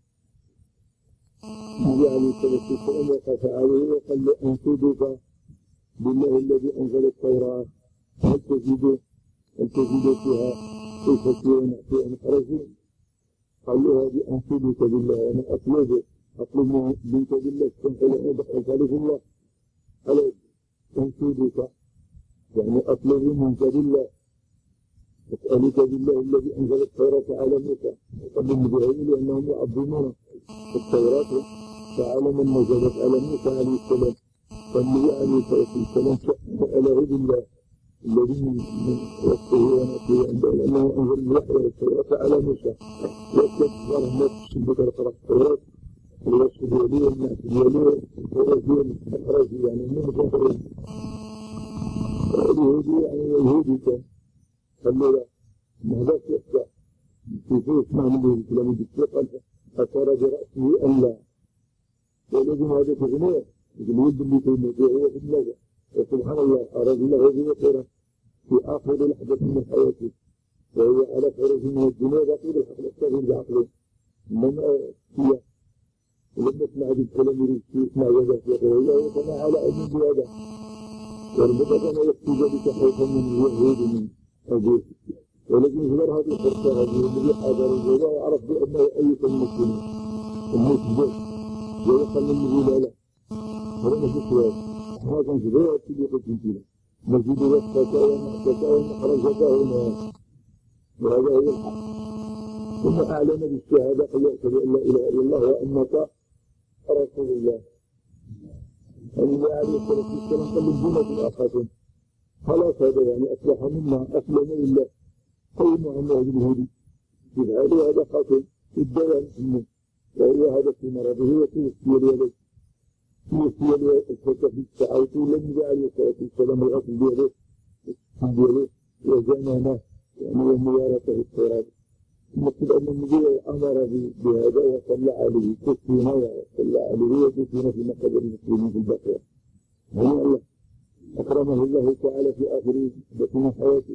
النبي عليه الصلاة والسلام وقف عليه وقال له أنشدك بالله الذي أنزل التوراة هل تجد هل تجد فيها كيف في أن خرجوا؟ قال له هذه أنشدك بالله أنا أطلب أطلب منك بالله كنت لا أدخلك الله قال أنشدك يعني أطلب منك بالله أسألك بالله الذي أنزل التوراة على موسى. وقال النبي لأنهم يعظمون التوراة فعلى من نزلت على موسى عليه السلام. فالنبي عليه الصلاة والسلام سأله بالله الذي من وصفه ونفسه عنده لأنه أنزل الوحي والتوراة على موسى. وكثر الناس تشبك القرآن التوراة الوصف اليلي والناس اليلي والرجل الأخرج يعني من مصدرين. اليهودي يعني اليهودي كان قال له لا مهداك يحكى كيف يسمع منه الكلام بالثقة أشار برأسه أن لا ولازم هذا تغنيه الولد اللي في الموضوع هو في النجاة. وسبحان الله أراد الله هذه خيرا في آخر لحظة من حياته وهو على خرج من الدنيا باقي بالحق الأستاذ بعقله إنما فيها ولما اسمع هذا الكلام يريد يسمع وجه في غيره وكما على أبن بهذا وربما كان يكفي ذلك خوفا من اليهود من أبوه. ولكن يظهر هذه الفرصة هذه الذي حضر الجواب وعرف بأنه أية المسلمين المسلم ويقل النبي لا لا هذا مجد سؤال احنا كان في ذلك اللي قلت فينا مجد وقتك ومحتك ومحرجك هنا وهذا هو الحق. ثم أعلن بالشهادة قل يأتي أن لا إله إلا الله وأنك رسول الله. النبي عليه الصلاة والسلام قال للجنة الأخاتم خلاص هذا يعني أصلح منا أسلم لله قيموا عن هذه اليهودي هذا هذا خطر الدوام منه، وهو هذا في مرضه وتوفي الولد توفي الولد الفتى في الساعة ولم يجعل الصلاة والسلام الغسل بيده بيده وزمانه يعني وموارثه التراب. المقصود أن النبي أمر بهذا وصلى عليه كفنا وصلى عليه وكفنا في مقابر المسلمين في البقيع. هو الله أكرمه الله تعالى في آخر بطن حياته.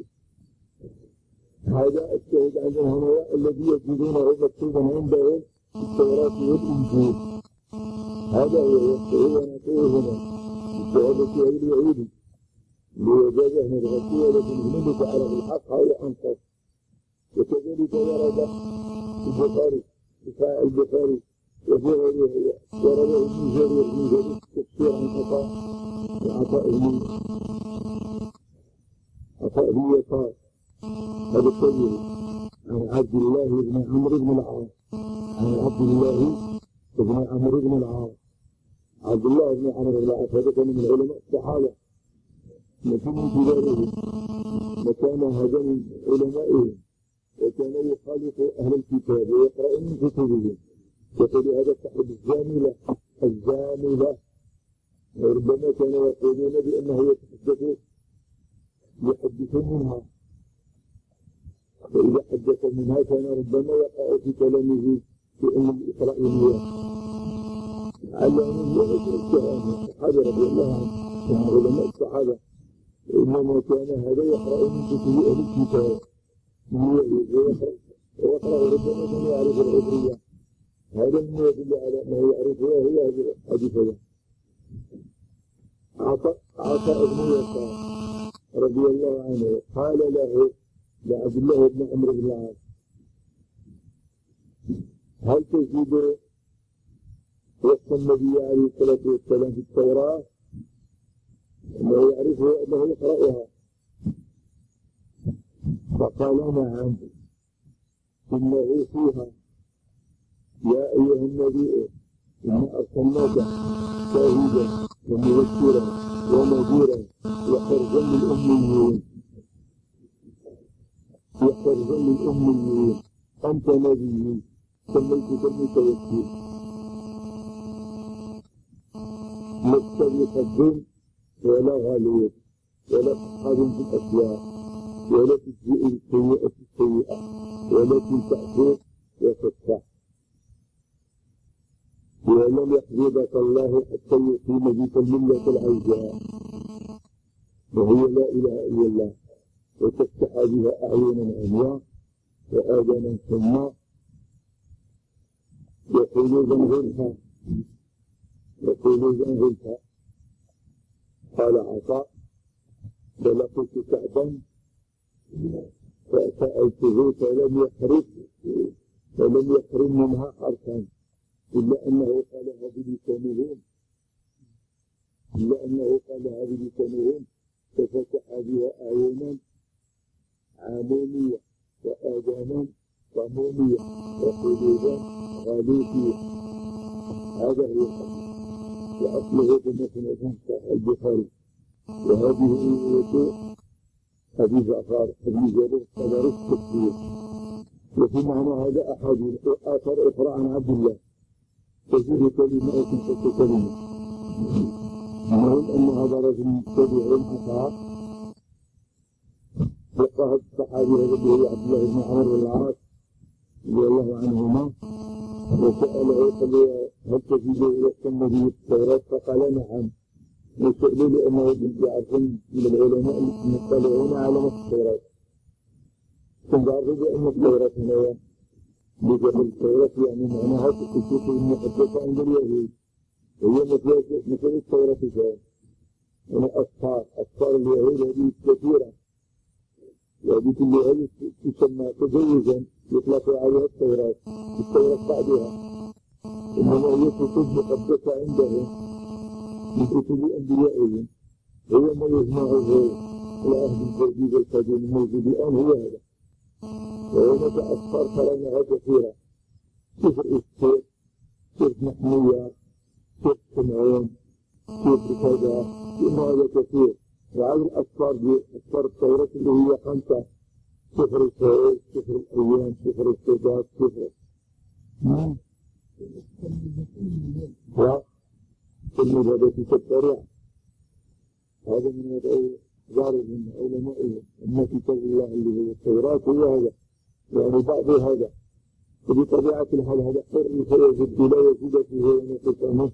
هذا الشهد عندهم هنا الذي يجدونه مكتوبا عندهم في التوراة والإنجيل. هذا هو ونقول هنا الشهادة غير اليهودي لوجاده من الغسية التي نجمد تعالى بالحق هو أنصر. وكذلك ورد البخاري دفاع البخاري وفي غيره ورد ابن جرير ابن جرير تفسير عن عطاء عطاء بن عطاء بن يسار هذا الكبير عن عبد الله بن عمرو بن العاص عن عبد الله بن عمرو بن العاص. عبد الله بن عمرو بن العاص هذا كان من علماء الصحابة مكان كبارهم وكان هذا من علمائهم وكان يخالف أهل الكتاب ويقرأ من كتبهم. يقول هذا صاحب الزاملة الزاملة وربما كانوا يقولون بأنه يتحدث يحدث منها، فإذا حدث منها كان ربما يقع في كلامه في أن الإسرائيلية علموا الصحابة رضي الله عنهم من علماء الصحابة، إنما كان هذا يقرأ من كتب أهل الكتاب ويقرأ ربما من يعرف العبرية. هذا ما يدل على أنه يعرفها هو حديثها. عطاء عطاء بن يسار رضي الله عنه قال له لعبد الله بن عمرو بن العاص هل تجد وصف النبي عليه الصلاة والسلام في التوراة أنه يعرفه أنه يقرأها؟ فقال نعم إنه فيها يا أيها النبي إنا أرسلناك شاهدا ومبشرا ونذيرا وحرزا للأميين وحرزا للأميين أنت نبي سميتك المتوكل لست بخد ولا غليظ ولا صحاب في الأسواق ولا تجزئ السيئة السيئة ولكن تعفو وتصفح ولم يحفظك الله حتى يقيم بك الملة العوجاء وهي لا إله إلا الله وتفتح بها أعينا عمياء وآذانا صماء وقلوبا غلفا وقلوبا غلفا. قال عطاء فلقيت كعبا فسألته فلم يخرج فلم يخرج منها حرفا إلا أنه قالها بلسانهم إلا أنه قالها بلسانهم ففتح بها أعينا عمومية وآذانا صمومية وقلوبا غليظية. هذا هو الحديث وأصله كما سمعتم البخاري. وهذه رواية أبي جعفر أبي جابر قدر التكفير. وفي معنى هذا أحاديث آثار أخرى عن عبد الله تزيد كلمات ست كلمات. المهم أن هذا رجل تبع الأثار وقهد الصحابي الذي هو عبد الله بن عمرو بن العاص رضي الله عنهما وسأله قال هل تجد وصف النبي في التوراة؟ فقال نعم. وسألوا لأنه يعرفون من العلماء المطلعون على نص التوراة ثم عرفوا بأن التوراة هنا بجمع التوراة يعني معناها الكتب المحدثة عند اليهود وهي مثل التوراة كان هنا أصفار أصفار اليهود هذه كثيرة وهذه كلها تسمى تجوزا يطلق عليها التوراة التوراة بعدها إنما هي كتب مقدسة عندهم من كتب أنبيائهم هو ما يجمعه العهد الجديد القديم الموجود الآن هو هذا. وهناك أصفار كلامها كثيرة سفر السير سفر محمية سفر سمعون سفر كذا إنه هذا كثير. وعلى الأصفار دي أصفار التوراة اللي هي خمسة كفر الفوائد، كفر الأيام، كفر الصداق، كفر والمذهبة تتبرع. هذا من ظاهر من علمائهم أن كتاب الله اللي هو التوراة هو هذا، يعني بعض هذا وبطبيعة الحال هذا حر فيجد لا يزيد فيه ونقص منه.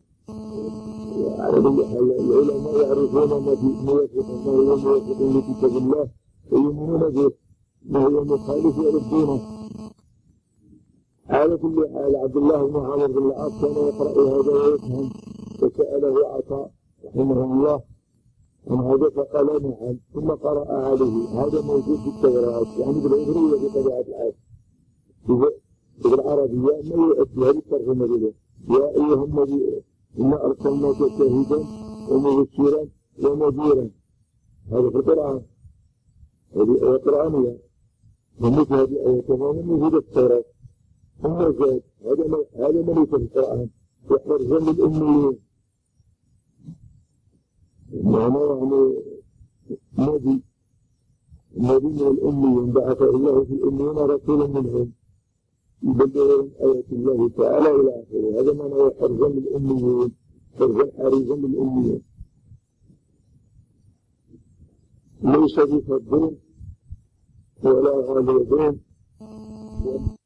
العلماء يعرفون ما في موافق ما هو موافق لكتاب الله ويؤمنون به ما هو مخالف يردونه. على كل حال عبد الله بن عمرو بن العاص كان يقرأ هذا ويفهم، فسأله عطاء رحمه الله عن هذا فقال نعم، ثم قرأ عليه. هذا موجود في التوراة يعني بالعبرية بطبيعة الحال، بالعربية ما يؤدي هذه الترجمة له: يا أيها النبي إنا أرسلناك شاهدا ومبشرا ونذيرا. هذا في القرآن، هذه آية قرآنية، ومثل هذه الآية تماما موجودة في التوراة. ثم زاد هذا هذا ما ليس في القرآن، يحرزون للأميين، معنى يعني نبي نبي من الأميين بعث الله في الأميين رسولا منهم يبلغهم آيات الله تعالى إلى آخره. هذا معنى يحرزون للأميين، حرزا حريزا للأميين، ليس بفضل ولا غالبين.